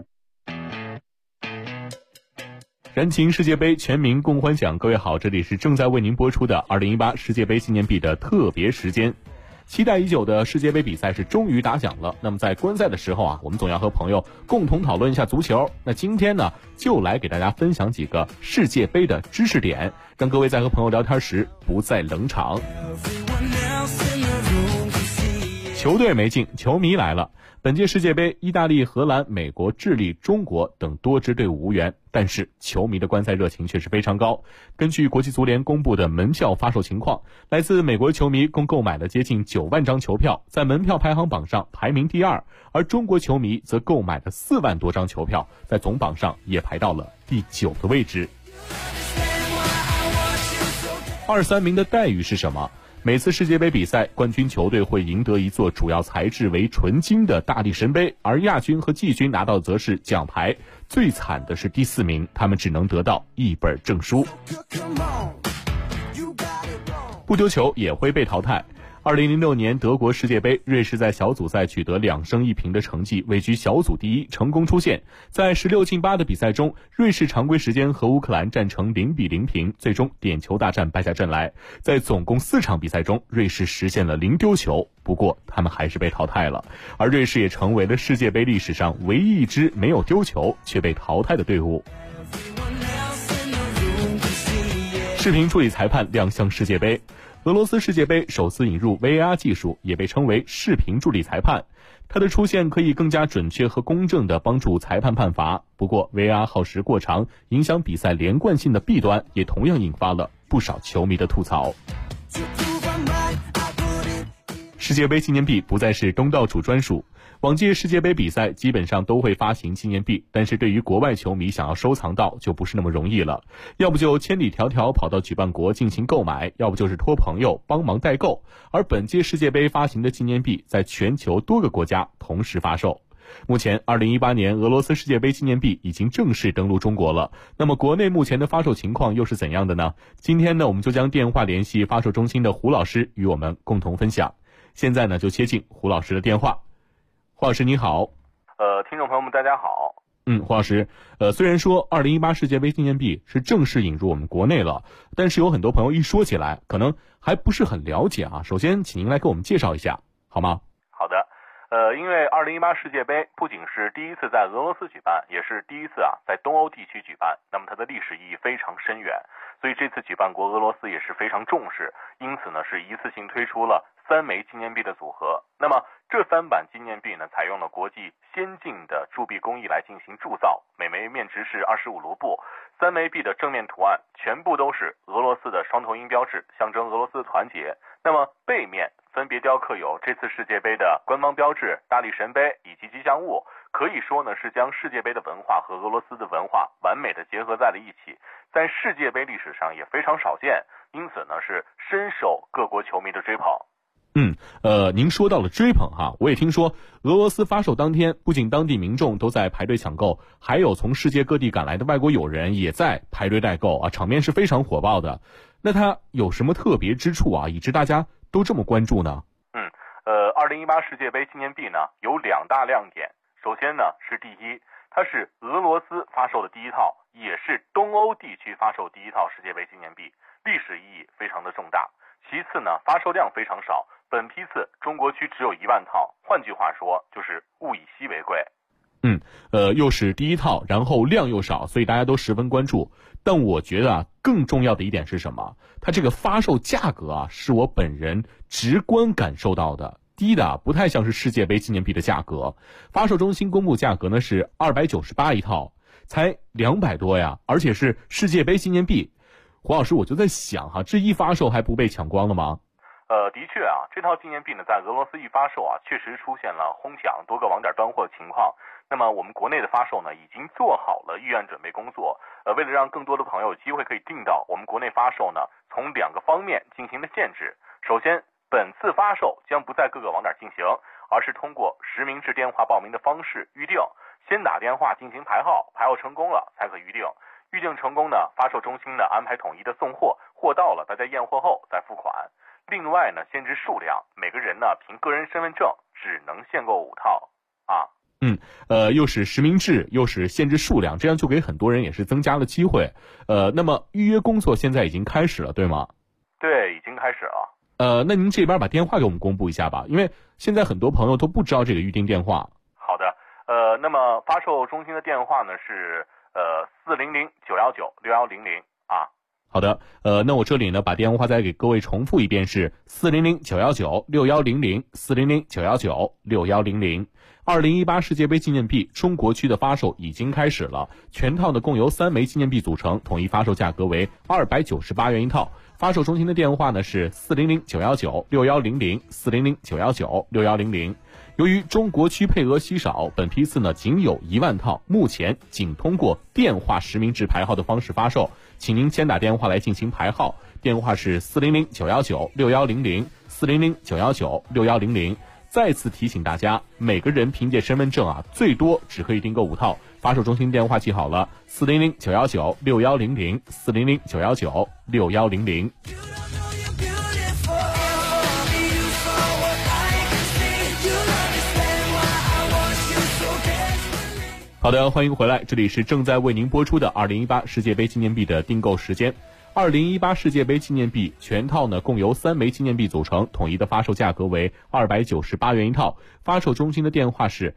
燃情世界杯，全民共欢享。各位好，这里是正在为您播出的2018世界杯纪念币的特别时间。期待已久的世界杯比赛是终于打响了。那么在观赛的时候啊，我们总要和朋友共同讨论一下足球。那今天呢，就来给大家分享几个世界杯的知识点，让各位在和朋友聊天时不再冷场。球队没进，球迷来了。本届世界杯，意大利、荷兰、美国、智利、中国等多支队伍无缘，但是球迷的观赛热情却是非常高。根据国际足联公布的门票发售情况，来自美国球迷共购买了接近9万张球票，在门票排行榜上排名第2，而中国球迷则购买了4万多张球票，在总榜上也排到了第9个位置。2、3名的待遇是什么？每次世界杯比赛，冠军球队会赢得一座主要材质为纯金的大力神杯，而亚军和季军拿到则是奖牌。最惨的是第4名，他们只能得到一本证书。不丢球也会被淘汰。2006年德国世界杯，瑞士在小组赛取得2胜1平的成绩，位居小组第1，成功出线。在16进8的比赛中，瑞士常规时间和乌克兰战成0比0平，最终点球大战败下阵来。在总共4场比赛中，瑞士实现了0丢球，不过他们还是被淘汰了。而瑞士也成为了世界杯历史上唯一一支没有丢球却被淘汰的队伍。视频助理裁判亮相世界杯。俄罗斯世界杯首次引入 VAR 技术，也被称为视频助理裁判。它的出现可以更加准确和公正地帮助裁判判罚。不过 VAR 耗时过长，影响比赛连贯性的弊端也同样引发了不少球迷的吐槽。世界杯纪念币不再是东道主专属。往届世界杯比赛基本上都会发行纪念币，但是对于国外球迷想要收藏到就不是那么容易了，要不就千里迢迢跑到举办国进行购买，要不就是托朋友帮忙代购。而本届世界杯发行的纪念币在全球多个国家同时发售。目前2018年俄罗斯世界杯纪念币已经正式登陆中国了，那么国内目前的发售情况又是怎样的呢？今天呢，我们就将电话联系发售中心的胡老师与我们共同分享。现在呢，就接进胡老师的电话。胡老师你好。 听众朋友们大家好。 胡老师，虽然说2018世界杯纪念币是正式引入我们国内了，但是有很多朋友一说起来可能还不是很了解啊。首先请您来给我们介绍一下好吗？ 好的。因为2018世界杯不仅是第一次在俄罗斯举办，也是第一次在东欧地区举办，那么它的历史意义非常深远，所以这次举办国俄罗斯也是非常重视，因此呢是一次性推出了3枚纪念币的组合。那么这3版纪念币呢，采用了国际先进的铸币工艺来进行铸造，每枚面值是25卢布。3枚币的正面图案全部都是俄罗斯的双头鹰标志，象征俄罗斯的团结。那么背面分别雕刻有这次世界杯的官方标志、大力神杯以及吉祥物，可以说呢是将世界杯的文化和俄罗斯的文化完美的结合在了一起，在世界杯历史上也非常少见，因此呢是深受各国球迷的追捧。 您说到了追捧哈，我也听说俄罗斯发售当天，不仅当地民众都在排队抢购，还有从世界各地赶来的外国友人也在排队代购啊，场面是非常火爆的。那它有什么特别之处啊，以致大家都这么关注呢 ？2018世界杯纪念币呢有2大亮点。首先呢是第一，它是俄罗斯发售的第一套，也是东欧地区发售第一套世界杯纪念币。 历史意义非常的重大。其次呢，发售量非常少，本批次中国区只有1万套，换句话说就是物以稀为贵。 又是第一套，然后量又少，所以大家都十分关注。但我觉得更重要的一点是什么？它这个发售价格是我本人直观感受到的，低的不太像是世界杯纪念币的价格。发售中心公布价格呢是298一套，才200多呀，而且是世界杯纪念币。胡老师，我就在想这一发售还不被抢光了吗？ 的确这套纪念币呢，在俄罗斯一发售确实出现了哄抢、多个网点断货情况。那么我们国内的发售呢，已经做好了预案准备工作。为了让更多的朋友有机会可以订到，我们国内发售呢，从2个方面进行了限制。首先，本次发售将不在各个网点进行，而是通过实名制电话报名的方式预定，先打电话进行排号，排号成功了才可预定。预定成功呢，发售中心呢安排统一的送货，货到了大家验货后再付款。另外呢，限制数量，每个人呢凭个人身份证只能限购5套又是实名制，又是限制数量，这样就给很多人也是增加了机会。那么预约工作现在已经开始了，对吗？ 对，已经开始了。 那您这边把电话给我们公布一下吧，因为现在很多朋友都不知道这个预订电话。 好的，那么发售中心的电话呢是400-919-6100 好的，那我这里呢把电话再给各位重复一遍，是400-919-6100 400-919-6100。2018世界杯纪念币中国区的发售已经开始了，全套呢共由3枚纪念币组成，统一发售价格为298元一套。发售中心的电话呢是400-919-6100 400-919-6100。由于中国区配额稀少，本批次呢仅有1万套，目前仅通过电话实名制排号的方式发售，请您先打电话来进行排号，电话是400-919-6100 400-919-6100。再次提醒大家，每个人凭借身份证最多只可以订购5套。发售中心电话记好了，400-919-6100 400-919-6100。好的，欢迎回来，这里是正在为您播出的2018世界杯纪念币的订购时间。2018世界杯纪念币全套呢共由3枚纪念币组成，统一的发售价格为298元一套。发售中心的电话是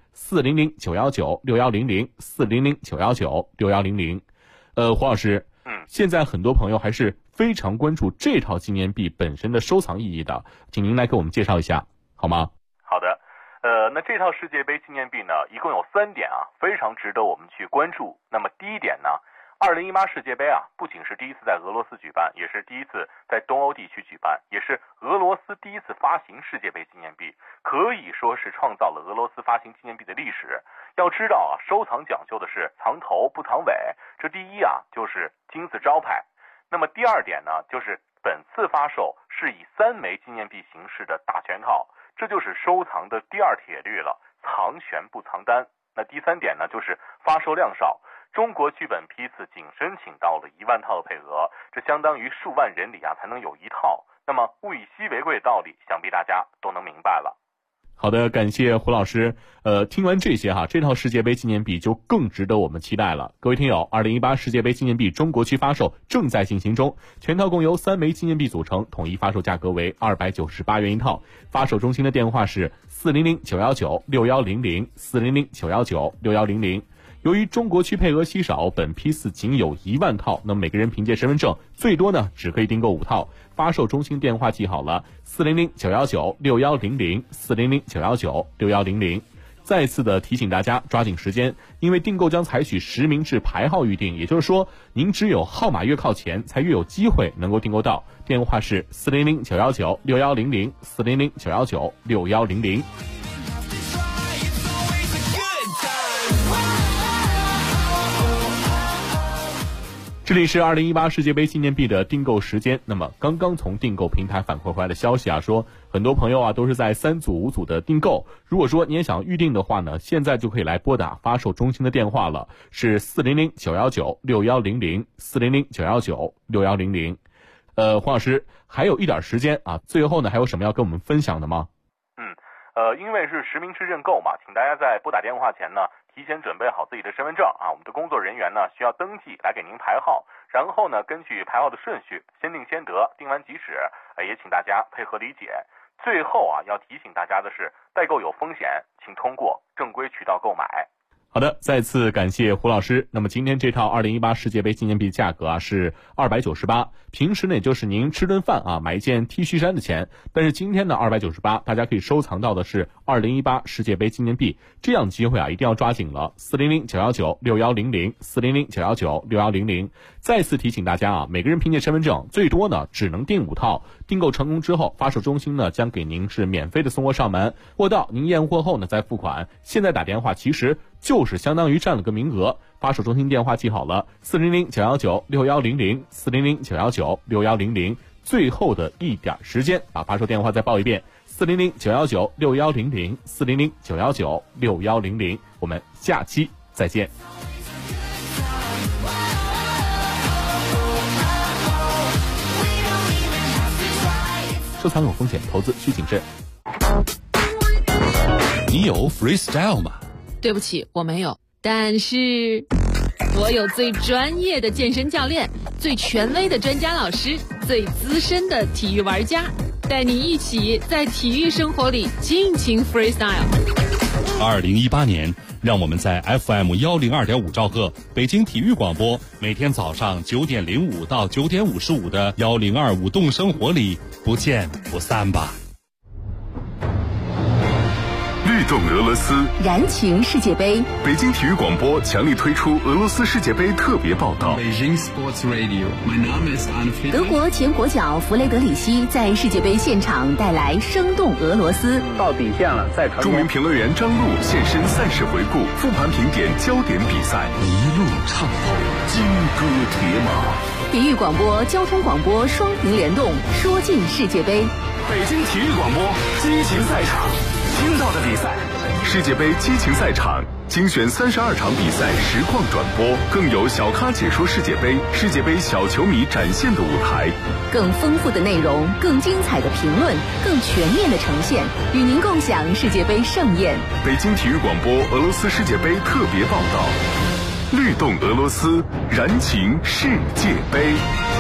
400-919-6100 400-919-6100。胡老师，现在很多朋友还是非常关注这套纪念币本身的收藏意义的，请您来给我们介绍一下好吗？ 好的，那这套世界杯纪念币呢，一共有3点非常值得我们去关注。那么第一点呢，2018世界杯不仅是第一次在俄罗斯举办，也是第一次在东欧地区举办，也是俄罗斯第一次发行世界杯纪念币，可以说是创造了俄罗斯发行纪念币的历史。要知道收藏讲究的是藏头不藏尾，这第一就是金字招牌。那么第二点呢，就是本次发售是以3枚纪念币形式的大全套，这就是收藏的第2铁律了，藏全不藏单。那第3点呢，就是发售量少。中国区本批次仅申请到了1万套的配额，这相当于数万人里才能有1套。那么物以稀为贵的道理，想必大家都能明白了。 好的，感谢胡老师。听完这些这套世界杯纪念币就更值得我们期待了。各位听友，2018世界杯纪念币中国区发售正在进行中，全套共由3枚纪念币组成，统一发售价格为298元一套。发售中心的电话是400-919-6100 400-919-6100。由于中国区配额稀少，本批次仅有1万套，那么每个人凭借身份证最多呢只可以订购5套。发售中心电话记好了，400-919-6100 400-919-6100。再次的提醒大家抓紧时间，因为订购将采取实名制排号预订，也就是说您只有号码越靠前才越有机会能够订购到。电话是400-919-6100 400-919-6100。这里是2018世界杯纪念币的订购时间。那么刚刚从订购平台反馈回来的消息说很多朋友都是在3组5组的订购。如果说你也想预定的话呢，现在就可以来拨打发售中心的电话了，是400-919-6100 400-919-6100。黄老师还有一点时间最后呢还有什么要跟我们分享的吗？ 因为是实名制认购嘛，请大家在拨打电话前呢提前准备好自己的身份证啊，我们的工作人员呢需要登记来给您排号，然后呢根据排号的顺序先定先得，定完即止，也请大家配合理解。最后啊，要提醒大家的是，代购有风险，请通过正规渠道购买。 好的，再次感谢胡老师。那么今天这套2018世界杯纪念币价格啊是298，平时呢也就是您吃顿饭啊买一件 T 恤衫的钱，但是今天呢298，大家可以收藏到的是2018世界杯纪念币，这样机会啊一定要抓紧了。400-919-6100，400-919-6100。再次提醒大家啊，每个人凭借身份证最多呢只能订5套，订购成功之后，发售中心呢将给您是免费的送货上门，货到您验货后呢再付款。现在打电话其实就是相当于占了个名额，发售中心电话记好了，400-919-6100，400-919-6100，最后的一点时间，把发售电话再报一遍，400-919-6100，400-919-6100，我们下期再见。收藏有风险，投资需谨慎。 你有 freestyle 吗？ 对不起，我没有，但是我有最专业的健身教练，最权威的专家老师，最资深的体育玩家，带你一起在体育生活里尽情 freestyle。 2018年，让我们在 FM102.5兆赫北京体育广播，每天早上9点05到9点55的102舞动生活里不见不散吧。律动俄罗斯， 燃情世界杯。 北京体育广播强力推出俄罗斯世界杯特别报道。 德国前国脚弗雷德里希在世界杯现场带来生动俄罗斯。 到底线了，再传。 著名评论员张璐现身赛事回顾，复盘评点焦点比赛，一路畅透金戈铁马。 体育广播、交通广播双屏联动，说尽世界杯。 北京体育广播激情赛场，听到的比赛，世界杯激情赛场精选32场比赛实况转播，更有小咖解说世界杯，世界杯小球迷展现的舞台， 更丰富的内容，更精彩的评论，更全面的呈现，与您共享世界杯盛宴。 北京体育广播俄罗斯世界杯特别报道，律动俄罗斯，燃情世界杯。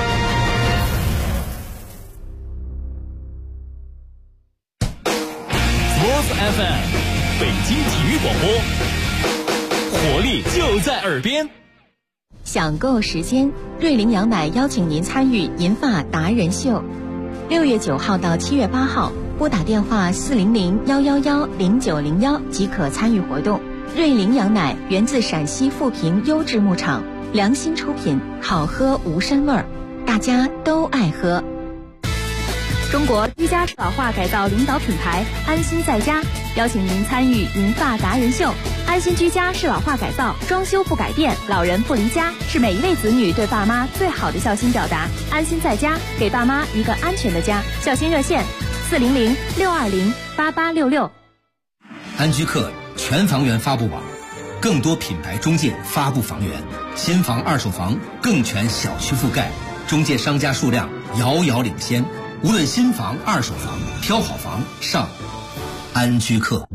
FM 北京体育广播，活力就在耳边。 享购时间，瑞麟羊奶邀请您参与银发达人秀，6月9号到7月8号，拨打电话400-111-0901即可参与活动。瑞麟羊奶源自陕西富平优质牧场，良心出品，好喝无膻味儿，大家都爱喝。 中国居家适老化改造领导品牌安心在家邀请您参与银发达人秀。安心居家适老化改造，装修不改变，老人不离家，是每一位子女对爸妈最好的孝心表达。安心在家，给爸妈一个安全的家。孝心热线400-620-8866。 安居客全房源发布网，更多品牌中介发布房源，新房二手房更全小区覆盖，中介商家数量遥遥领先。无论新房、二手房，挑好房上安居客。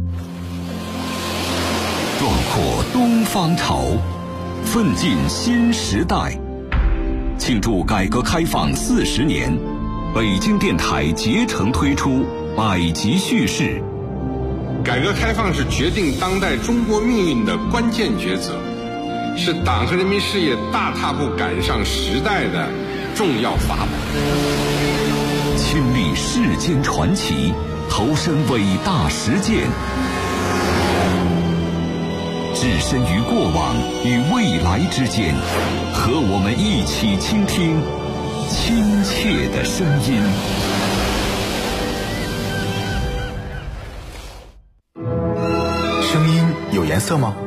壮阔东方潮，奋进新时代。庆祝改革开放40年，北京电台竭诚推出百集叙事。 改革开放是决定当代中国命运的关键抉择，是党和人民事业大踏步赶上时代的重要法宝。 亲历世间传奇，投身伟大实践，置身于过往与未来之间，和我们一起倾听亲切的声音。 声音有颜色吗？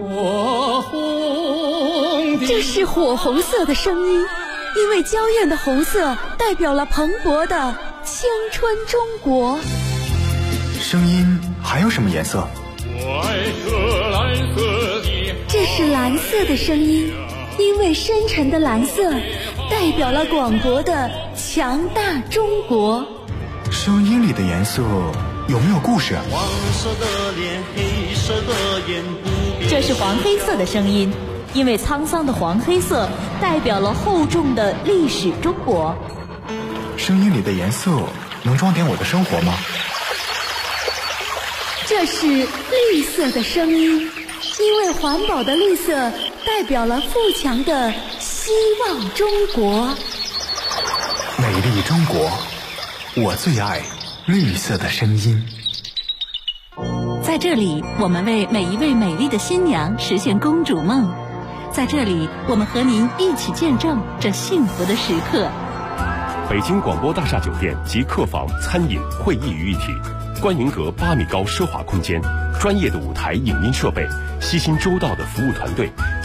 这是火红色的声音，因为娇艳的红色代表了蓬勃的青春中国。 声音还有什么颜色？ 这是蓝色的声音，因为深沉的蓝色代表了广博的强大中国。 声音里的颜色有没有故事？ 黄色的脸，黑色的眼， 这是黄黑色的声音，因为沧桑的黄黑色代表了厚重的历史中国。 声音里的颜色能装点我的生活吗？ 这是绿色的声音，因为环保的绿色代表了富强的希望中国。 美丽中国，我最爱绿色的声音。 在这里，我们为每一位美丽的新娘实现公主梦。在这里，我们和您一起见证这幸福的时刻。 北京广播大厦酒店及客房、餐饮、会议于一体，观云阁8米高奢华空间，专业的舞台影音设备，悉心周到的服务团队。